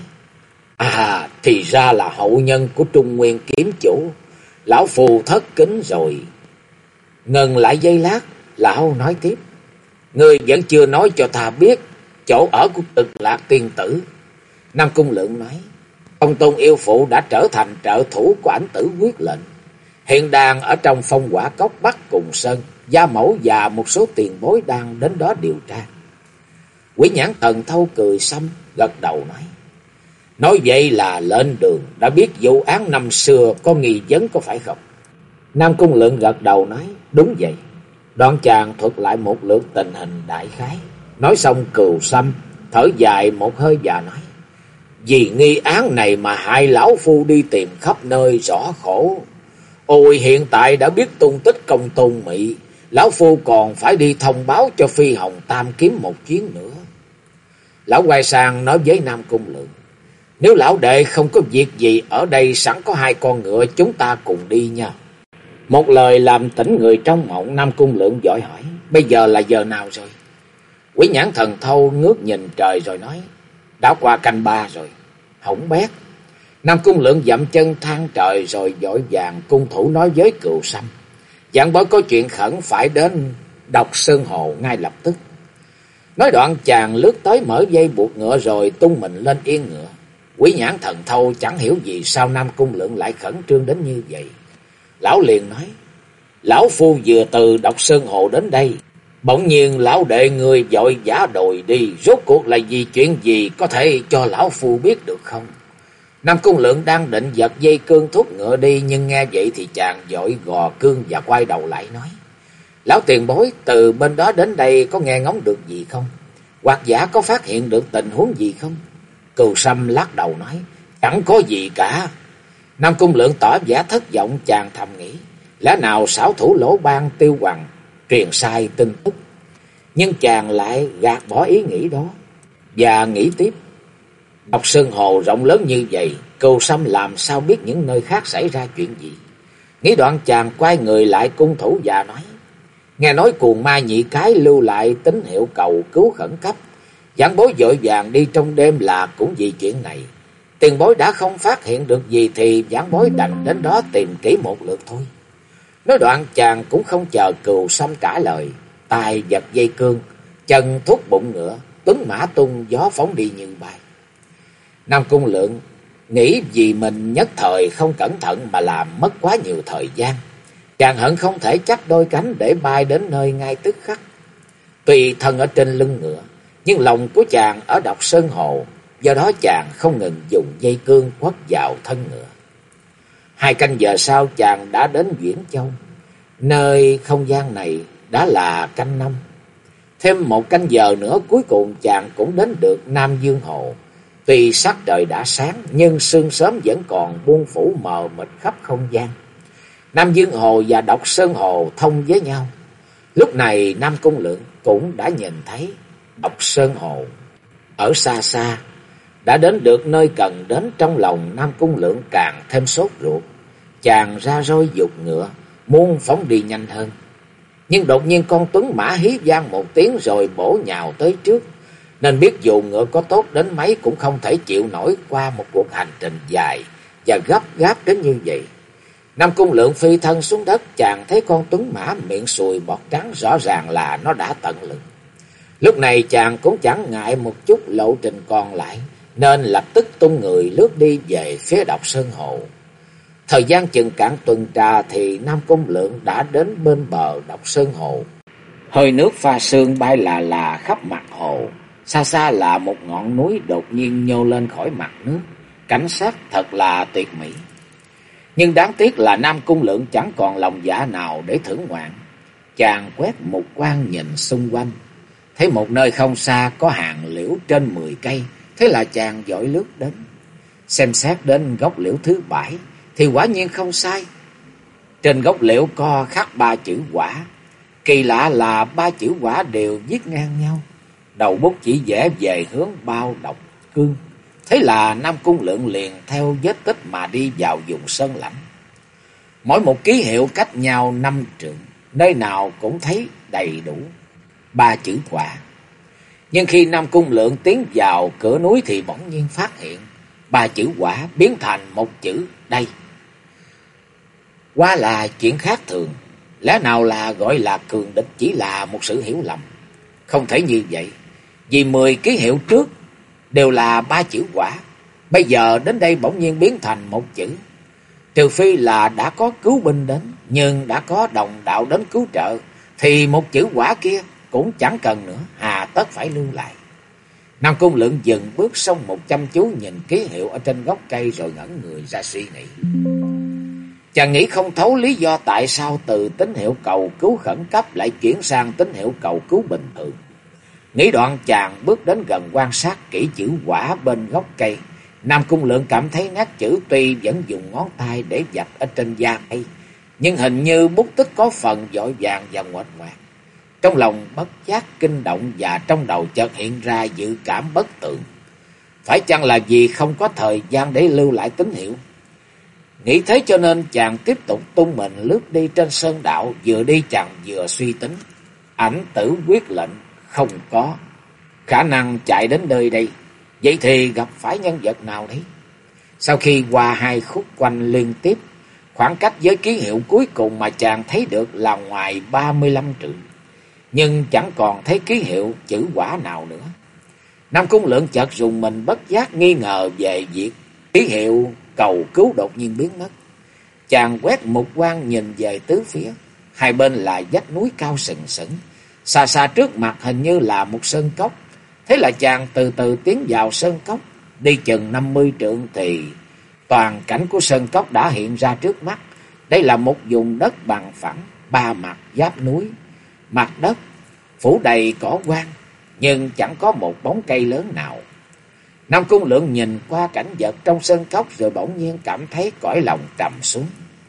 "À, thì ra là hậu nhân của Trung Nguyên kiếm chủ. Lão phù thất kính rồi." Ngừng lại giây lát, lão nói tiếp: "Ngươi vẫn chưa nói cho ta biết chỗ ở của Cực Lạc tiên tử." Nam Cung Lượng nói: "Công tôn yêu phụ đã trở thành trợ thủ của Ảnh Tử Quyết Lệnh, hiện đang ở trong Phong Quả Cốc Bắc Cùng Sơn. Gia mẫu và một số tiền bối đang đến đó điều tra." Quỷ Nhãn Thần Thâu cười xăm, gật đầu nói: "Nói vậy là lên đường đã biết vụ án năm xưa có nghi vấn có phải không?" Nam Cung Lượng gật đầu nói: "Đúng vậy." Đoạn chàng thuật lại một lượt tình hình đại khái. Nói xong Cừu Sâm thở dài một hơi và nói: "Vì nghi án này mà hại lão phu đi tìm khắp nơi rõ khổ. Ôi, hiện tại đã biết tung tích Công Tôn Mỹ, lão phu còn phải đi thông báo cho Phi Hồng Tam Kiếm một chuyến nữa." Lão quay sang nói với Nam Cung Lượng: "Nếu lão đệ không có việc gì ở đây, sẵn có 2 con ngựa, chúng ta cùng đi nha." Một lời làm tỉnh người trong mộng. Nam Cung Lượng vội hỏi: "Bây giờ là giờ nào rồi?" Quỷ Nhãn Thần Thâu ngước nhìn trời rồi nói: "Đã qua canh 3 rồi." Hỏng bét. Nam Cung Lượng dậm chân than trời rồi vội vàng cung thủ nói với Cừu Sâm: "Vãn bối có chuyện khẩn phải đến Độc Sơn Hồ ngay lập tức." Nói đoạn chàng lướt tới mở dây buộc ngựa rồi tung mình lên yên ngựa. Quỷ Nhãn Thần Thâu chẳng hiểu vì sao Nam Cung Lượng lại khẩn trương đến như vậy. Lão liền nói: "Lão phu vừa từ Độc Sơn Hồ đến đây, bỗng nhiên lão đệ người vội vã đòi đi, rốt cuộc là vì chuyện gì, có thể cho lão phu biết được không?" Nam Cung Lượng đang định giật dây cương thúc ngựa đi, nhưng nghe vậy thì chàng vội gò cương và quay đầu lại nói: "Lão tiền bối từ bên đó đến đây có nghe ngóng được gì không? Hoặc giả có phát hiện được tình huống gì không?" Cừu Sâm lắc đầu nói: "Chẳng có gì cả." Nam Cung Lượng tỏ vẻ thất vọng, chàng thầm nghĩ: lẽ nào xảo thủ Lỗ Ban Tiêu Hoằng truyền sai tin tức? Nhưng chàng lại gạt bỏ ý nghĩ đó và nghĩ tiếp: Độc Sơn Hồ rộng lớn như vậy, Cừu Sâm làm sao biết những nơi khác xảy ra chuyện gì? Nghĩ đoạn chàng quay người lại cung thủ và nói: "Nghe nói Cuồng Ma Nhị Cái lưu lại tín hiệu cầu cứu khẩn cấp, vãn bối vội vàng đi trong đêm là cũng vì chuyện này. Tiền bối đã không phát hiện được gì thì vãn bối đành đến đó tìm kỹ một lượt thôi." Nói đoạn chàng cũng không chờ Cừu Sâm trả lời, tay giật dây cương, chân thúc bụng ngựa, tuấn mã tung gió phóng đi như bay. Nam Cung Lượng nghĩ vì mình nhất thời không cẩn thận mà làm mất quá nhiều thời gian. Chàng hận không thể chắp đôi cánh để bay đến nơi ngay tức khắc. Tuy thân ở trên lưng ngựa, nhưng lòng của chàng ở Độc Sơn Hồ, do đó chàng không ngừng dùng dây cương quất vào thân ngựa. 2 canh giờ sau chàng đã đến Viễn Châu. Nơi không gian này đã là canh 5. Thêm 1 canh giờ nữa cuối cùng chàng cũng đến được Nam Dương Hồ. Tuy sắc trời đã sáng nhưng sương sớm vẫn còn buông phủ mờ mịt khắp không gian. Nam Dương Hồ và Độc Sơn Hồ thông với nhau. Lúc này Nam Cung Lượng cũng đã nhìn thấy Độc Sơn Hồ ở xa xa. Đã đến được nơi cần đến, trong lòng Nam Cung Lượng càng thêm sốt ruột. Chàng ra roi giục ngựa, muốn phóng đi nhanh hơn. Nhưng đột nhiên con tuấn mã hí vang một tiếng rồi bổ nhào tới trước. Nên biết dù ngựa có tốt đến mấy cũng không thể chịu nổi qua một cuộc hành trình dài và gấp gáp đến như vậy. Nam Cung Lượng phi thân xuống đất, chàng thấy con tuấn mã miệng sùi bọt trắng, rõ ràng là nó đã tận lực. Lúc này chàng cũng chẳng ngại một chút lộ trình còn lại, nên lập tức tung người lướt đi về phía Độc Sơn Hồ. Thời gian chừng cạn tuần trà thì Nam Cung Lượng đã đến bên bờ Độc Sơn Hồ. Hơi nước pha sương bay là khắp mặt hồ. Xa xa là một ngọn núi đột nhiên nhô lên khỏi mặt nước. Cảnh sắc thật là tuyệt mỹ. Nhưng đáng tiếc là Nam Cung Lượng chẳng còn lòng dạ nào để thưởng ngoạn. Chàng quét một quan nhìn xung quanh, thấy một nơi không xa có hàng liễu trên 10 cây. Thế là chàng vội lướt đến. Xem xét đến gốc liễu thứ 7 thì quả nhiên không sai. Trên gốc liễu có khắc 3 chữ quả. Kỳ lạ là 3 chữ quả đều viết ngang nhau. Đầu bút chỉ vẽ về hướng Bao Độc Cương. Thế là Nam Cung Lượng liền theo vết tích mà đi vào vùng sơn lãnh. Mỗi một ký hiệu cách nhau 5 trượng, nơi nào cũng thấy đầy đủ 3 chữ quả. Nhưng khi Nam Cung Lượng tiến vào cửa núi thì bỗng nhiên phát hiện 3 chữ quả biến thành một chữ đây. Quá là chuyện khác thường, lẽ nào là gọi là cường địch chỉ là một sự hiểu lầm? Không thể như vậy, vì 10 ký hiệu trước đều là 3 chữ quả, bây giờ đến đây bỗng nhiên biến thành một chữ. Trừ phi là đã có cứu binh đến, nhưng đã có đồng đạo đến cứu trợ, thì một chữ quả kia cũng chẳng cần nữa, hà tất phải lưu lại. Nam Cung Lượng dừng bước xong một chăm chú nhìn ký hiệu ở trên gốc cây rồi ngẩn người ra suy nghĩ. Chàng nghĩ không thấu lý do tại sao từ tín hiệu cầu cứu khẩn cấp lại chuyển sang tín hiệu cầu cứu bình thường. Nghĩ đoạn chàng bước đến gần quan sát kỹ chữ quả bên gốc cây. Nam Cung Lượng cảm thấy nét chữ tuy vẫn dùng ngón tay để vạch ở trên da cây, nhưng hình như bút tích có phần vội vàng và nguệch ngoạc. Trong lòng bất giác kinh động và trong đầu chợt hiện ra dự cảm bất tường. Phải chăng là vì không có thời gian để lưu lại tín hiệu? Nghĩ thế cho nên chàng tiếp tục tung mình lướt đi trên sơn đạo, vừa đi chàng vừa suy tính. Ảnh tử quyết lệnh không có khả năng chạy đến nơi đây, vậy thì gặp phải nhân vật nào đấy? Sau khi qua 2 khúc quanh liên tiếp, khoảng cách với ký hiệu cuối cùng mà chàng thấy được là ngoài 35 trượng, nhưng chẳng còn thấy ký hiệu chữ quả nào nữa. Nam Cung Lượng chợt rùng mình, bất giác nghi ngờ về việc ký hiệu cầu cứu đột nhiên biến mất. Chàng quét mục quang nhìn về tứ phía, hai bên là vách núi cao sừng sững, xa xa trước mặt hình như là một sơn cốc. Thế là chàng từ từ tiến vào sơn cốc, đi chừng 50 trượng thì toàn cảnh của sơn cốc đã hiện ra trước mắt. Đây là một vùng đất bằng phẳng, 3 mặt giáp núi, mặt đất phủ đầy cỏ hoang, nhưng chẳng có một bóng cây lớn nào. Nam Cung Lượng nhìn qua cảnh vật trong sơn cốc rồi bỗng nhiên cảm thấy cõi lòng trầm xuống.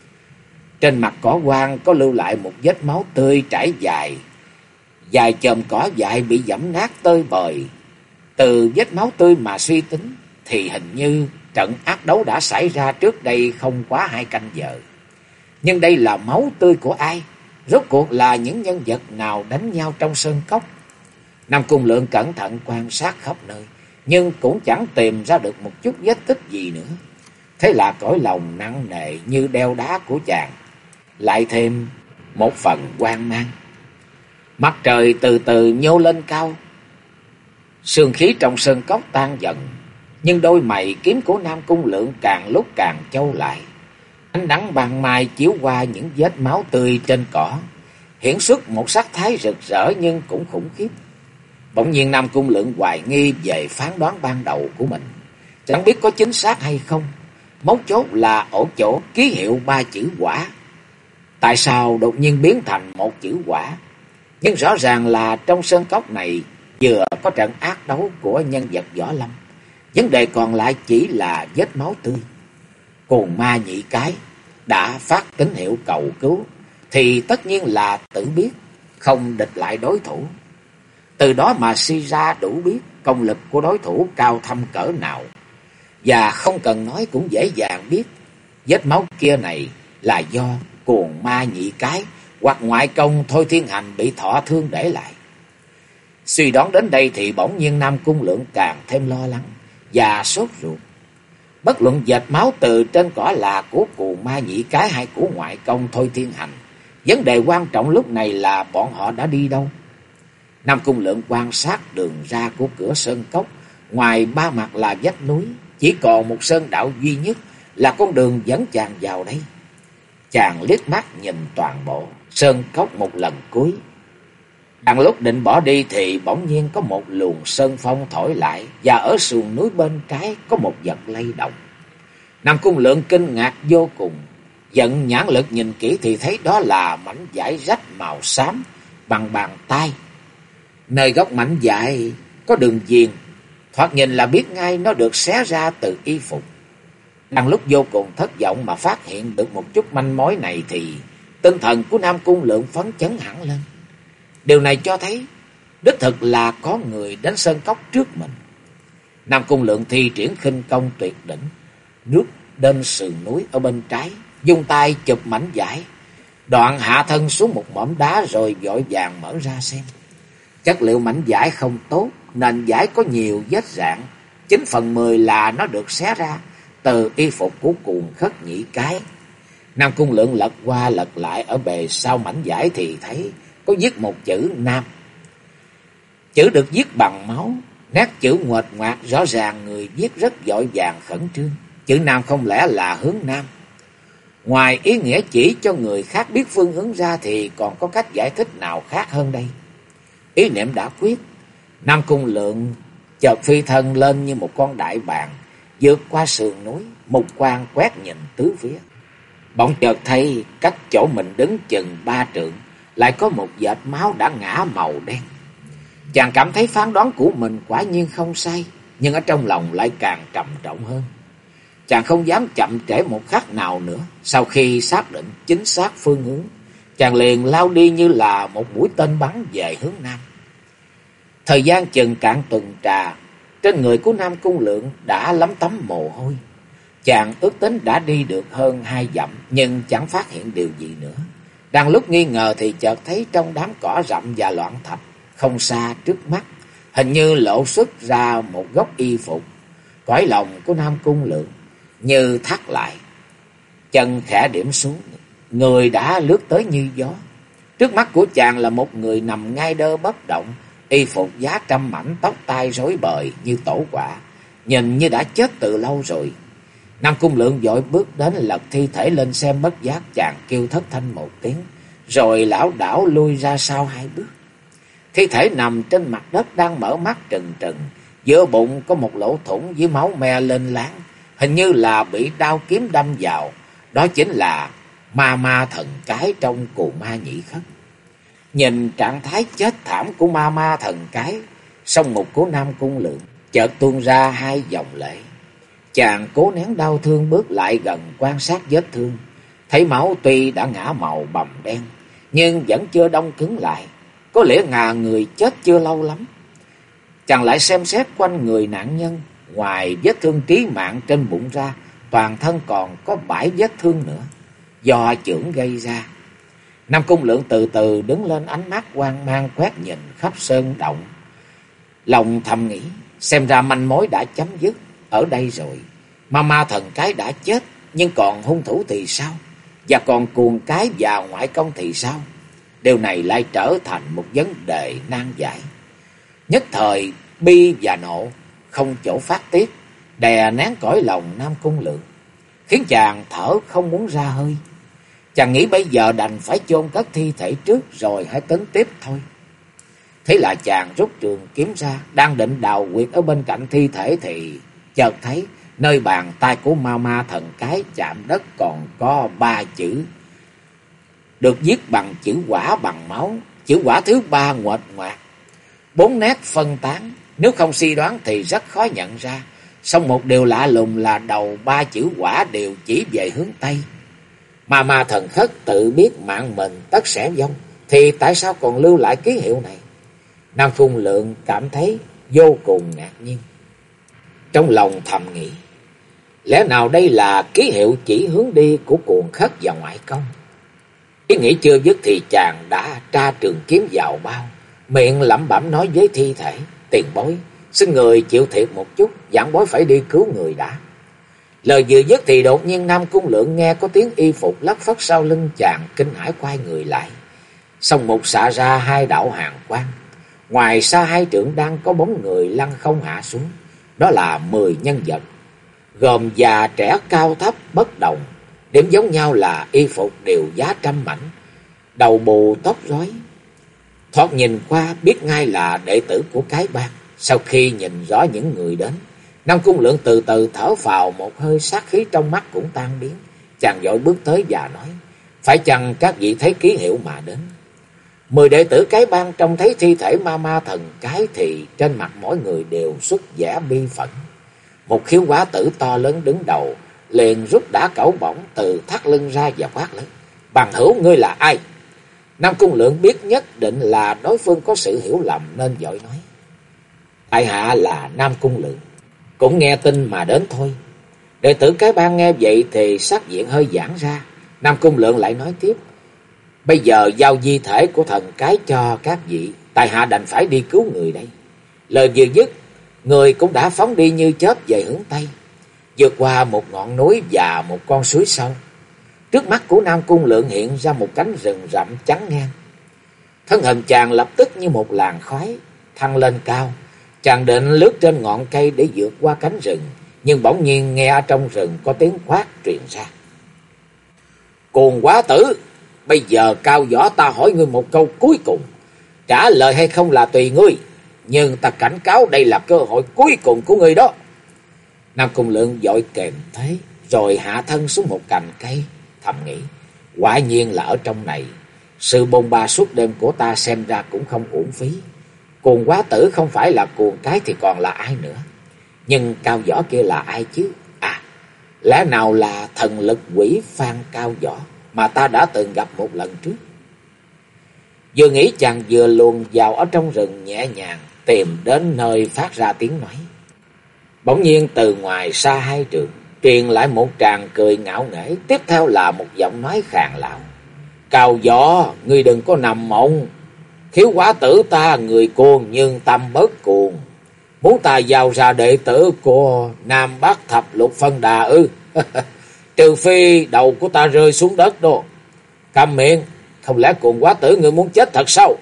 Trên mặt cỏ hoang có lưu lại một vết máu tươi trải dài, vài chòm cỏ dại bị giẫm nát tơi bời. Từ vết máu tươi mà suy tính thì hình như trận ác đấu đã xảy ra trước đây không quá 2 canh giờ. Nhưng đây là máu tươi của ai? Rốt cuộc là những nhân vật nào đánh nhau trong sơn cốc? Nam Cung Lượng cẩn thận quan sát khắp nơi, nhưng cũng chẳng tìm ra được một chút vết tích gì nữa. Thế là cõi lòng nặng nề như đeo đá của chàng lại thêm một phần hoang mang. Mặt trời từ từ nhô lên cao, sương khí trong sơn cốc tan dần, nhưng đôi mày kiếm của Nam Cung Lượng càng lúc càng châu lại. Ánh nắng ban mai chiếu qua những vết máu tươi trên cỏ, hiển xuất một sắc thái rực rỡ nhưng cũng khủng khiếp. Bỗng nhiên Nam Cung Lượng hoài nghi về phán đoán ban đầu của mình, chẳng biết có chính xác hay không. Mấu chốt là ở chỗ ký hiệu 3 chữ quả, tại sao đột nhiên biến thành một chữ quả? Nhưng rõ ràng là trong sơn cốc này vừa có trận ác đấu của nhân vật võ lâm, vấn đề còn lại chỉ là vết máu tươi. Cuồng ma nhị cái đã phát tín hiệu cầu cứu thì tất nhiên là tự biết không địch lại đối thủ. Từ đó mà suy ra đủ biết công lực của đối thủ cao thâm cỡ nào. Và không cần nói cũng dễ dàng biết vết máu kia này là do cuồng ma nhị cái hoặc ngoại công Thôi Thiên Hành bị thọ thương để lại. Suy đoán đến đây thì bỗng nhiên Nam Cung Lượng càng thêm lo lắng và sốt ruột. Bất luận vệt máu từ trên cỏ là của Cù Ma Nhĩ Cái hay của ngoại công Thôi Thiên Hành, vấn đề quan trọng lúc này là bọn họ đã đi đâu. Nam Cung Lượng quan sát đường ra của cửa sơn cốc, ngoài ba mặt là vách núi, chỉ còn một sơn đạo duy nhất là con đường dẫn chàng vào đây. Chàng liếc mắt nhìn toàn bộ sơn cốc một lần cuối. Đang lúc định bỏ đi thì bỗng nhiên có một luồng sơn phong thổi lại, và ở sườn núi bên trái có một vật lay động. Nam Cung Lượng kinh ngạc vô cùng, vận nhãn lực nhìn kỹ thì thấy đó là mảnh vải rách màu xám bằng bàn tay. Nơi góc mảnh vải có đường viền, thoạt nhìn là biết ngay nó được xé ra từ y phục. Đang lúc vô cùng thất vọng mà phát hiện được một chút manh mối này thì tinh thần của Nam Cung Lượng phấn chấn hẳn lên. Điều này cho thấy đích thực là có người đến sơn cốc trước mình. Nam Cung Lượng thi triển khinh công tuyệt đỉnh, rút đến sườn núi ở bên trái, dùng tay chụp mảnh vải, đoạn hạ thân xuống một mỏm đá rồi vội vàng mở ra xem. Chất liệu mảnh vải không tốt nên vải có nhiều vết rạn, 9/10 là nó được xé ra từ y phục của Cuồng Khất Nhĩ Cái. Nam Cung Lượng lật qua lật lại ở bề sau mảnh vải thì thấy có viết một chữ Nam. Chữ được viết bằng máu, nét chữ nguệch ngoạc rõ ràng, người viết rất vội vàng khẩn trương. Chữ Nam không lẽ là hướng Nam? Ngoài ý nghĩa chỉ cho người khác biết phương hướng ra thì còn có cách giải thích nào khác hơn đây? Ý niệm đã quyết, Nam Cung Lượng chợt phi thân lên như một con đại bàng, vượt qua sườn núi, mục quang quét nhìn tứ phía. Bỗng chợt thấy cách chỗ mình đứng chừng 3 trượng lại có một vệt máu đã ngã màu đen. Chàng cảm thấy phán đoán của mình quả nhiên không sai, nhưng ở trong lòng lại càng trầm trọng hơn. Chàng không dám chậm trễ một khắc nào nữa. Sau khi xác định chính xác phương hướng, chàng liền lao đi như là một mũi tên bắn về hướng Nam. Thời gian chừng cạn tuần trà, trên người của Nam Cung Lượng đã lấm tấm mồ hôi. Chàng ước tính đã đi được hơn 2 dặm, nhưng chẳng phát hiện điều gì nữa. Đang lúc nghi ngờ thì chợt thấy trong đám cỏ rậm và loạn thạch không xa trước mắt, hình như lộ xuất ra một góc y phục. Cõi lòng của Nam Cung Lượng như thắt lại, chân khẽ điểm xuống, người đã lướt tới như gió. Trước mắt của chàng là một người nằm ngay đơ bất động, y phục giá trăm mảnh, tóc tai rối bời như tổ quả, nhìn như đã chết từ lâu rồi. Nam Cung Lượng vội bước đến lật thi thể lên xem, bất giác chàng kêu thất thanh một tiếng, rồi lảo đảo lui ra sau 2 bước. Thi thể nằm trên mặt đất đang mở mắt trừng trừng, giữa bụng có một lỗ thủng với máu me lên láng, hình như là bị đao kiếm đâm vào. Đó chính là ma ma thần cái trong Cù Ma Nhĩ Khất. Nhìn trạng thái chết thảm của ma ma thần cái, song mục của Nam Cung Lượng chợt tuôn ra 2 dòng lệ. Chàng cố nén đau thương bước lại gần quan sát vết thương, thấy máu tuy đã ngã màu bầm đen nhưng vẫn chưa đông cứng lại, có lẽ ngà người chết chưa lâu lắm. Chàng lại xem xét quanh người nạn nhân, ngoài vết thương trí mạng trên bụng ra, toàn thân còn có 7 vết thương nữa do chưởng gây ra. Nam Cung Lượng từ từ đứng lên, ánh mắt hoang mang quét nhìn khắp sơn động, lòng thầm nghĩ xem ra manh mối đã chấm dứt ở đây rồi. Ma ma thần cái đã chết, nhưng còn hung thủ thì sao? Và còn Cuồng cái và ngoại công thì sao? Điều này lại trở thành một vấn đề nan giải. Nhất thời bi và nộ không chỗ phát tiết, đè nén cõi lòng Nam Cung Lượng, khiến chàng thở không muốn ra hơi. Chàng nghĩ bây giờ đành phải chôn cất thi thể trước rồi hãy tính tiếp thôi. Thế là chàng rút trường kiếm ra, đang định đào huyệt ở bên cạnh thi thể thì chợt thấy nơi bàn tay của ma ma thần cái chạm đất còn có 3 chữ được viết bằng chữ quả bằng máu. Chữ quả thứ 3 nguệch ngoạc, 4 nét phân tán, nếu không suy đoán thì rất khó nhận ra. Song một điều lạ lùng là đầu 3 chữ quả đều chỉ về hướng Tây. Ma ma thần khất tự biết mạng mình tất sẽ vong, thì tại sao còn lưu lại ký hiệu này? Nam Cung Lượng cảm thấy vô cùng ngạc nhiên, trong lòng thầm nghĩ, lẽ nào đây là ký hiệu chỉ hướng đi của Cuồng Khất và ngoại công? Ý nghĩ chưa dứt thì chàng đã tra trường kiếm vào bao, miệng lẩm bẩm nói với thi thể, tiền bối, xin người chịu thiệt một chút, giảng bối phải đi cứu người đã. Lời vừa dứt thì đột nhiên Nam Cung Lượng nghe có tiếng y phục lắc phất sau lưng chàng, kinh hãi quay người lại. Song một xạ ra hai đạo hàn quang. Ngoài xa hai trượng đang có bóng người lăn không hạ xuống. Đó là 10 nhân vật, gồm già trẻ cao thấp bất đồng. Điểm giống nhau là y phục đều giá trăm mảnh, đầu bù tóc rối. Thoạt nhìn qua biết ngay là đệ tử của cái bang. Sau khi nhìn rõ những người đến, Nam Cung Lượng từ từ thở phào một hơi, sát khí trong mắt cũng tan biến. Chàng vội bước tới và nói: phải chăng các vị thấy ký hiệu mà đến? 10 đệ tử cái bang trông thấy thi thể ma thần cái thì trên mặt mỗi người đều xuất vẻ bi phẫn. Một khiếu quá tử to lớn đứng đầu, liền rút đả cẩu bổng từ thắt lưng ra và quát lớn: bằng hữu, ngươi là ai? Nam Cung Lượng biết nhất định là đối phương có sự hiểu lầm nên vội nói: tại hạ là Nam Cung Lượng, cũng nghe tin mà đến thôi. Đệ tử cái bang nghe vậy thì sắc diện hơi giãn ra. Nam Cung Lượng lại nói tiếp: bây giờ giao di thể của thần cái cho các vị, tại hạ đành phải đi cứu người đây. Lời vừa dứt, người cũng đã phóng đi như chớp về hướng Tây, vượt qua một ngọn núi và một con suối sâu. Trước mắt của Nam Cung Lượng hiện ra một cánh rừng rậm chắn ngang. Thân hình chàng lập tức như một làn khói thăng lên cao. Chàng định lướt trên ngọn cây để vượt qua cánh rừng, nhưng bỗng nhiên nghe ở trong rừng có tiếng quát truyền ra: cuồng quá tử, bây giờ Cao Võ ta hỏi ngươi một câu cuối cùng, trả lời hay không là tùy ngươi, nhưng ta cảnh cáo đây là cơ hội cuối cùng của ngươi đó. Nam Cung Lượng vội kềm thế, rồi hạ thân xuống một cành cây, thầm nghĩ: quả nhiên là ở trong này, sự bôn ba suốt đêm của ta xem ra cũng không uổng phí. Cuồng quá tử không phải là cuồng cái thì còn là ai nữa? Nhưng Cao Võ kia là ai chứ? À, lẽ nào là thần lực quỷ Phan Cao Võ mà ta đã từng gặp một lần trước? Vừa nghĩ chàng vừa luồn vào ở trong rừng nhẹ nhàng tìm đến nơi phát ra tiếng nói. Bỗng nhiên từ ngoài xa hai trượng truyền lại một tràng cười ngạo nghễ, tiếp theo là một giọng nói khàn lạo: Cao Võ, ngươi đừng có nằm mộng. Khiếu quá tử ta người cuồng nhưng tâm bớt cuồng, muốn ta giao ra đệ tử của Nam Bắc Thập Lục Phân Đà ư? Trừ phi đầu của ta rơi xuống đất đó. Câm miệng, không lẽ cuồng quá tử ngươi muốn chết thật sao?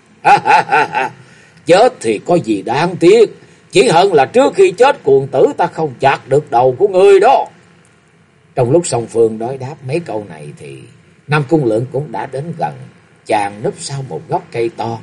Chết thì có gì đáng tiếc, chỉ hận là trước khi chết cuồng tử ta không chặt được đầu của ngươi đó. Trong lúc song phương đối đáp mấy câu này thì Nam Cung Lượng cũng đã đến gần. Chàng núp sau một gốc cây to,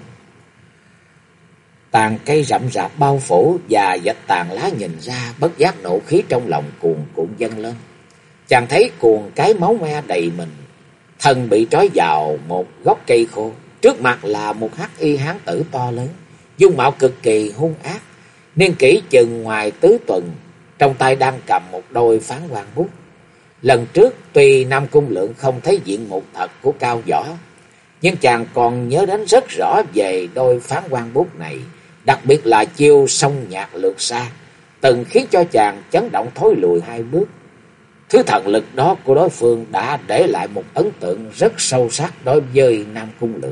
tàn cây rậm rạp bao phủ và vạch tàn lá nhìn ra, bất giác nộ khí trong lòng cuồn cuộn dâng lên. Chàng thấy cuồng cái máu me đầy mình, thân bị trói vào một gốc cây khô. Trước mặt là một hắc y hán tử to lớn, dung mạo cực kỳ hung ác, niên kỷ chừng ngoài tứ tuần, trong tay đang cầm một đôi phán quan bút. Lần trước tuy Nam Cung Lượng không thấy diện mục thật của Cao Võ, nhưng chàng còn nhớ đến rất rõ về đôi phán quan bút này, đặc biệt là chiêu sông nhạc lược xa, từng khiến cho chàng chấn động thối lùi hai bước. Thứ thần lực đó của đối phương đã để lại một ấn tượng rất sâu sắc đối với Nam Cung Lượng.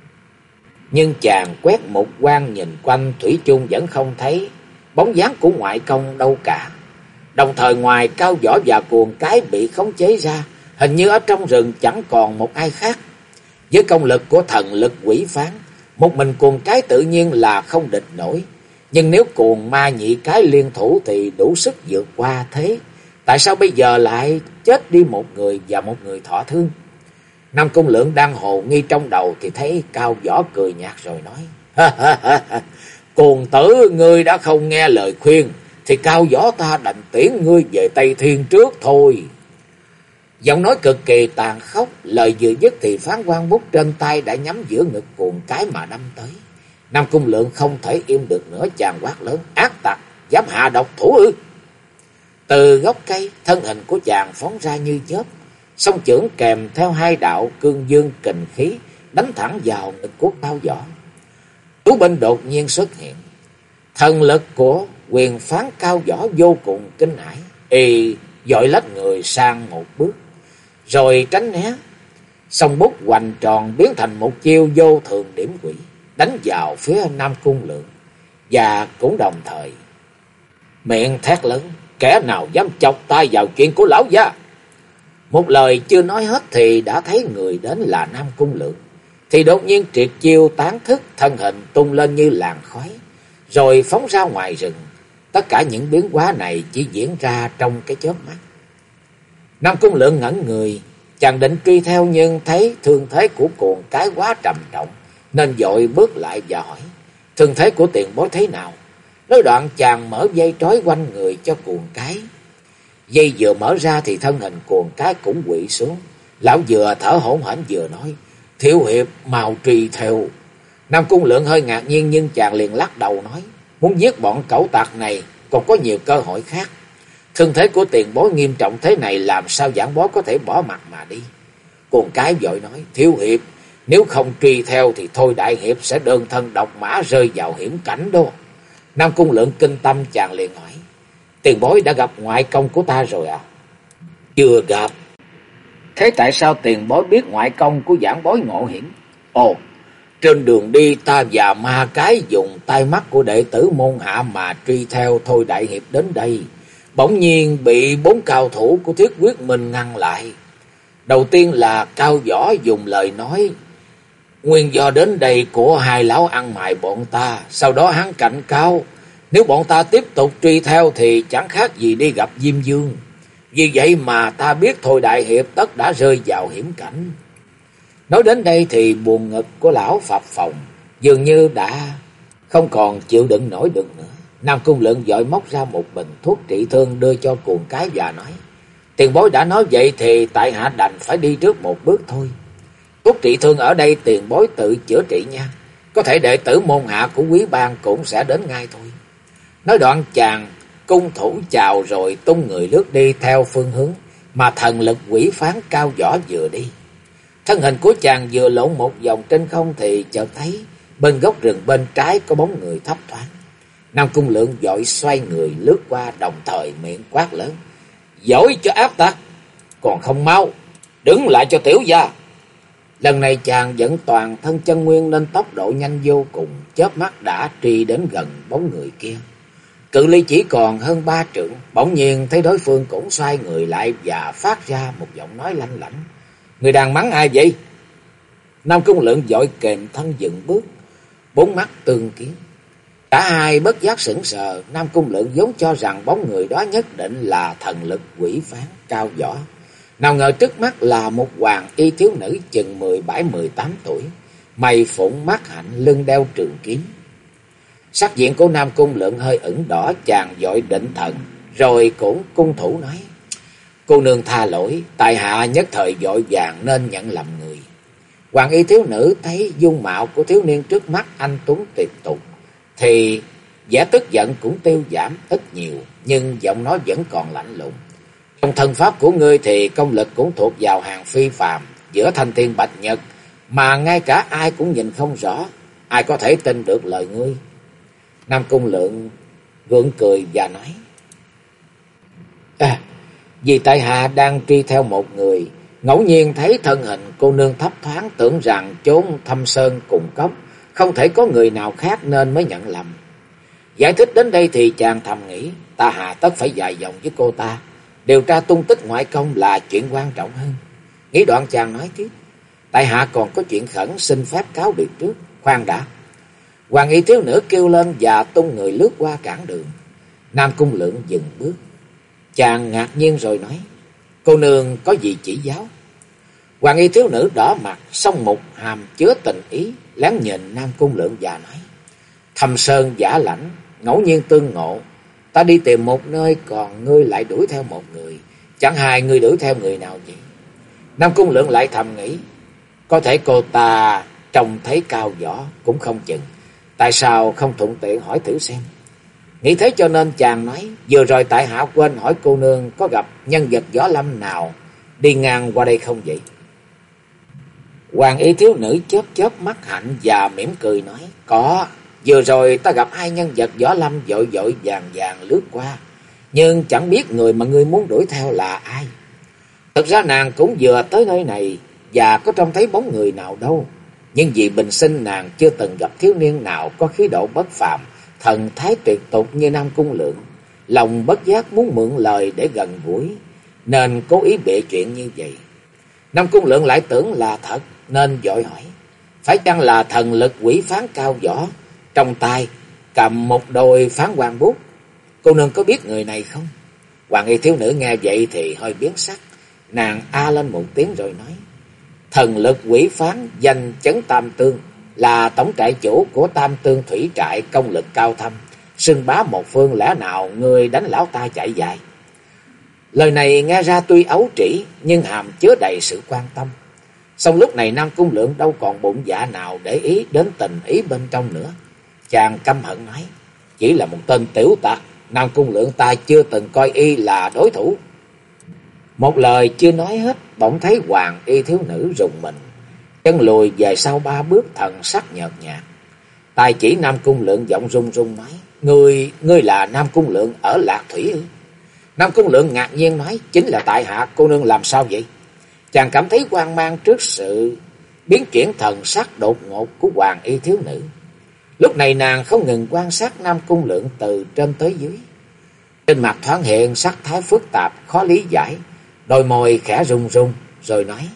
Nhưng chàng quét một quan nhìn quanh, thủy chung vẫn không thấy bóng dáng của ngoại công đâu cả. Đồng thời ngoài Cao Võ và cuồng cái bị khống chế ra, hình như ở trong rừng chẳng còn một ai khác. Với công lực của thần lực quỷ phán, một mình cuồng cái tự nhiên là không địch nổi. Nhưng nếu cuồng ma nhị cái liên thủ thì đủ sức vượt qua thế. Tại sao bây giờ lại chết đi một người và một người thọ thương? Nam Cung Lượng đang hồ nghi trong đầu thì thấy Cao Võ cười nhạt rồi nói: Cuồng tử, ngươi đã không nghe lời khuyên thì Cao Võ ta đành tiễn ngươi về Tây Thiên trước thôi. Giọng nói cực kỳ tàn khốc, lời vừa dứt thì phán quan bút trên tay đã nhắm giữa ngực cuồng cái mà đâm tới. Nam Cung Lượng không thể im được nữa, chàng quát lớn: ác tặc, dám hạ độc thủ ư? Từ gốc cây, thân hình của chàng phóng ra như chớp, song chưởng kèm theo hai đạo cương dương kình khí đánh thẳng vào ngực của Cao Võ. Tú binh đột nhiên xuất hiện, thần lực của quyền phán Cao Võ vô cùng kinh hãi, y vội lách người sang một bước rồi tránh né, song bút hoành tròn biến thành một chiêu vô thường điểm quỷ đánh vào phía Nam Cung Lượng, và cũng đồng thời miệng thét lớn: kẻ nào dám chọc tay vào chuyện của lão gia? Một lời chưa nói hết thì đã thấy người đến là Nam Cung Lượng. Thì đột nhiên triệt chiêu tán thức, thân hình tung lên như làn khói, rồi phóng ra ngoài rừng. Tất cả những biến hóa này chỉ diễn ra trong cái chớp mắt. Nam Cung Lượng ngẩn người, chàng định truy theo nhưng thấy thương thế của cuồng cái quá trầm trọng, nên vội bước lại và hỏi: thương thế của tiền bối thế nào? Nói đoạn chàng mở dây trói quanh người cho cuồng cái. Dây vừa mở ra thì thân hình cuồng cái cũng quỵ xuống. Lão vừa thở hổn hển vừa nói: thiếu hiệp mau truy theo. Nam Cung Lượng hơi ngạc nhiên nhưng chàng liền lắc đầu nói: muốn giết bọn cẩu tặc này còn có nhiều cơ hội khác. Thương thế của tiền bối nghiêm trọng thế này, làm sao giảng bối có thể bỏ mặt mà đi? Cuồng cái vội nói: thiếu hiệp, nếu không truy theo thì thôi đại hiệp sẽ đơn thân độc mã rơi vào hiểm cảnh đó. Nam Cung Lượng kinh tâm, chàng liền hỏi: tiền bối đã gặp ngoại công của ta rồi à? Chưa gặp. Thế tại sao tiền bối biết ngoại công của giảng bối ngộ hiểm? Ồ, trên đường đi ta và ma cái dùng tai mắt của đệ tử môn hạ mà truy theo thôi đại hiệp đến đây. Bỗng nhiên bị 4 cao thủ của Thiết Quyết Minh ngăn lại. Đầu tiên là Cao Võ dùng lời nói nguyên do đến đây của 2 lão ăn mày bọn ta. Sau đó hắn cảnh cáo nếu bọn ta tiếp tục truy theo thì chẳng khác gì đi gặp Diêm Dương. Vì vậy mà ta biết thôi đại hiệp tất đã rơi vào hiểm cảnh. Nói đến đây thì buồn ngực của lão phập phồng, dường như đã không còn chịu đựng nổi được nữa. Nam Cung Lượng vội móc ra một bình thuốc trị thương đưa cho cuồng cái và nói: tiền bối đã nói vậy thì tại hạ đành phải đi trước một bước thôi. Thuốc trị thương ở đây tiền bối tự chữa trị nha. Có thể đệ tử môn hạ của quý bang cũng sẽ đến ngay thôi. Nói đoạn chàng cung thủ chào rồi tung người lướt đi theo phương hướng mà thần lực quỷ phán Cao Võ vừa đi. Thân hình của chàng vừa lộn một vòng trên không thì chợt thấy bên gốc rừng bên trái có bóng người thấp thoáng. Nam Cung Lượng vội xoay người lướt qua, đồng thời miệng quát lớn: giỏi cho áp tặc, còn không mau đứng lại cho tiểu gia. Lần này chàng dẫn toàn thân chân nguyên nên tốc độ nhanh vô cùng, chớp mắt đã truy đến gần bóng người kia. Cự ly chỉ còn hơn 3 trượng, bỗng nhiên thấy đối phương cũng xoay người lại và phát ra một giọng nói lanh lảnh: người đang mắng ai vậy? Nam Cung Lượng vội kềm thân dừng bước, 4 mắt tương kiến. Cả hai bất giác sững sờ. Nam Cung Lượng vốn cho rằng bóng người đó nhất định là thần lực quỷ phán Cao Võ, nào ngờ trước mắt là một hoàng y thiếu nữ chừng 17-18 tuổi, mày phụng mắt hạnh, lưng đeo trường kiếm. Sắc diện của Nam Cung Lượng hơi ửng đỏ, chàng vội định thần rồi cũng cung thủ nói: cô nương tha lỗi, tại hạ nhất thời vội vàng nên nhận lầm người. Hoàng y thiếu nữ thấy dung mạo của thiếu niên trước mắt anh tuấn tuyệt tục thì vẻ tức giận cũng tiêu giảm ít nhiều, nhưng giọng nói vẫn còn lạnh lùng: trong thân pháp của ngươi thì công lực cũng thuộc vào hàng phi phàm, giữa thanh thiên bạch nhật mà ngay cả ai cũng nhìn không rõ, ai có thể tin được lời ngươi? Nam Cung Lượng gượng cười và nói: vì tại hạ đang truy theo một người, ngẫu nhiên thấy thân hình cô nương thấp thoáng, tưởng rằng chốn thâm sơn cùng cốc không thể có người nào khác nên mới nhận lầm. Giải thích đến đây thì chàng thầm nghĩ, ta hà tất phải dài dòng với cô ta, điều tra tung tích ngoại công là chuyện quan trọng hơn. Nghĩ đoạn chàng nói tiếp: tại hạ còn có chuyện khẩn xin phép cáo biệt trước. Khoan đã. Hoàng y thiếu nữ kêu lên và tung người lướt qua cản đường. Nam Cung Lượng dừng bước. Chàng ngạc nhiên rồi nói: cô nương có gì chỉ giáo? Hoàng y thiếu nữ đỏ mặt, song mục hàm chứa tình ý, lén nhìn Nam Cung Lượng và nói: thâm sơn giả lãnh, ngẫu nhiên tương ngộ, ta đi tìm một nơi, còn ngươi lại đuổi theo một người, chẳng hay ngươi đuổi theo người nào vậy? Nam Cung Lượng lại thầm nghĩ, có thể cô ta trông thấy Cao Võ cũng không chừng, tại sao không thuận tiện hỏi thử xem. Nghĩ thế cho nên chàng nói: vừa rồi tại hạ quên hỏi cô nương có gặp nhân vật võ lâm nào đi ngang qua đây không vậy? Hoàng y thiếu nữ chớp chớp mắt hạnh và mỉm cười nói: có, vừa rồi ta gặp 2 nhân vật võ lâm vội vội vàng vàng lướt qua, nhưng chẳng biết người mà ngươi muốn đuổi theo là ai. Thực ra nàng cũng vừa tới nơi này và có trông thấy bóng người nào đâu, nhưng vì bình sinh nàng chưa từng gặp thiếu niên nào có khí độ bất phàm, thần thái tuyệt tục như Nam Cung Lượng, lòng bất giác muốn mượn lời để gần gũi, nên cố ý bịa chuyện như vậy. Nam Cung Lượng lại tưởng là thật, nên vội hỏi: phải chăng là thần lực quỷ phán cao võ, trong tay cầm một đôi phán quan bút? Cô nương có biết người này không? Hoàng y thiếu nữ nghe vậy thì hơi biến sắc, nàng a lên một tiếng rồi nói: thần lực quỷ phán danh Chấn Tam Tương, là tổng trại chủ của Tam Tương thủy trại, công lực cao thâm, xưng bá một phương, lẽ nào người đánh lão ta chạy dài? Lời này nghe ra tuy ấu trĩ nhưng hàm chứa đầy sự quan tâm. Song lúc này Nam Cung Lượng đâu còn bụng dạ nào để ý đến tình ý bên trong nữa. Chàng căm hận nói: chỉ là một tên tiểu tặc, Nam Cung Lượng ta chưa từng coi y là đối thủ. Một lời chưa nói hết, bỗng thấy hoàng y thiếu nữ rùng mình, chân lùi về sau 3 bước, thần sắc nhợt nhạt. Tay chỉ Nam Cung Lượng giọng run run nói: Ngươi là Nam Cung Lượng ở Lạc Thủy ư? Nam Cung Lượng ngạc nhiên nói: chính là tại hạ, cô nương làm sao vậy? Chàng cảm thấy hoang mang trước sự biến chuyển thần sắc đột ngột của hoàng y thiếu nữ. Lúc này nàng không ngừng quan sát Nam Cung Lượng từ trên tới dưới. Trên mặt thoáng hiện sắc thái phức tạp khó lý giải, đôi môi khẽ run run rồi nói: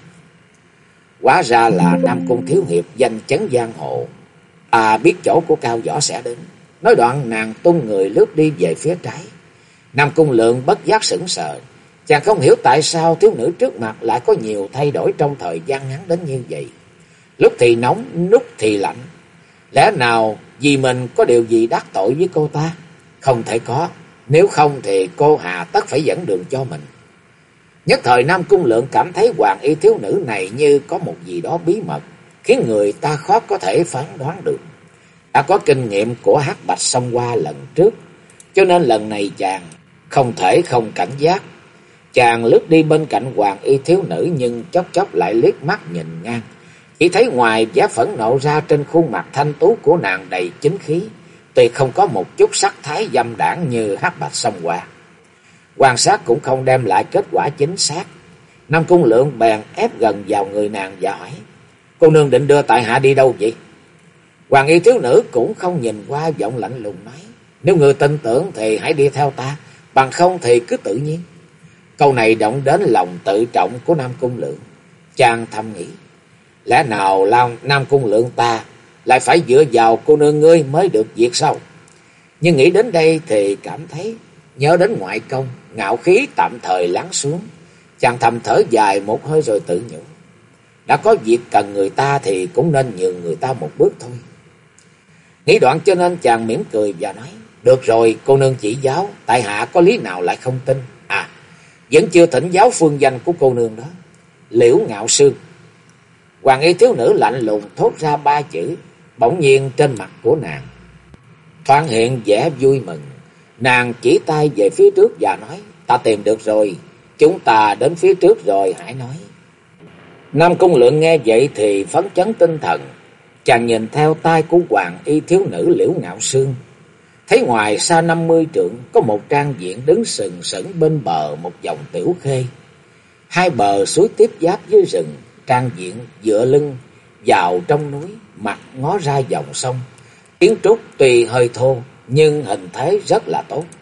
hóa ra là Nam Cung thiếu hiệp danh chấn giang hồ, biết chỗ của cao võ sẽ đến. Nói đoạn nàng tung người lướt đi về phía trái. Nam Cung Lượng bất giác sững sờ, chàng không hiểu tại sao thiếu nữ trước mặt lại có nhiều thay đổi trong thời gian ngắn đến như vậy. Lúc thì nóng, lúc thì lạnh. Lẽ nào vì mình có điều gì đắc tội với cô ta? Không thể có, nếu không thì cô hà tất phải dẫn đường cho mình. Nhất thời Nam Cung Lượng cảm thấy hoàng y thiếu nữ này như có một gì đó bí mật, khiến người ta khó có thể phán đoán được. Đã có kinh nghiệm của Hắc Bạch Song Hoa lần trước, cho nên lần này chàng không thể không cảnh giác. Chàng lướt đi bên cạnh hoàng y thiếu nữ, nhưng chốc chốc lại liếc mắt nhìn ngang. Chỉ thấy ngoài vẻ phẫn nộ ra, trên khuôn mặt thanh tú của nàng đầy chính khí, tuyệt không có một chút sắc thái dâm đãng như Hắc Bạch Song Hoa. Quan sát cũng không đem lại kết quả chính xác. Nam Cung Lượng bèn ép gần vào người nàng và hỏi: cô nương định đưa tại hạ đi đâu vậy? Hoàng y thiếu nữ cũng không nhìn qua, giọng lạnh lùng nói: nếu người tin tưởng thì hãy đi theo ta, bằng không thì cứ tự nhiên. Câu này động đến lòng tự trọng của Nam Cung Lượng. Chàng thầm nghĩ: lẽ nào Nam Cung Lượng ta lại phải dựa vào cô nương ngươi mới được việc sao? Nhưng nghĩ đến đây thì cảm thấy nhớ đến ngoại công, ngạo khí tạm thời lắng xuống. Chàng thầm thở dài một hơi rồi tự nhủ: đã có việc cần người ta thì cũng nên nhường người ta một bước thôi. Nghĩ đoạn cho nên chàng mỉm cười và nói: được rồi, cô nương chỉ giáo, tại hạ có lý nào lại không tin. Vẫn chưa thỉnh giáo phương danh của cô nương đó. Liễu Ngạo Sương. Hoàng y thiếu nữ lạnh lùng thốt ra 3 chữ, bỗng nhiên trên mặt của nàng thoáng hiện vẻ vui mừng. Nàng chỉ tay về phía trước và nói: ta tìm được rồi, chúng ta đến phía trước rồi hãy nói. Nam Cung Lượng nghe vậy thì phấn chấn tinh thần. Chàng nhìn theo tay của hoàng y thiếu nữ Liễu Ngạo Sương, thấy ngoài xa 50 trượng có một trang viện đứng sừng sững bên bờ một dòng tiểu khê. Hai bờ suối tiếp giáp với rừng, trang viện dựa lưng vào trong núi, mặt ngó ra dòng sông. Kiến trúc tuy hơi thô nhưng hình thế rất là tốt.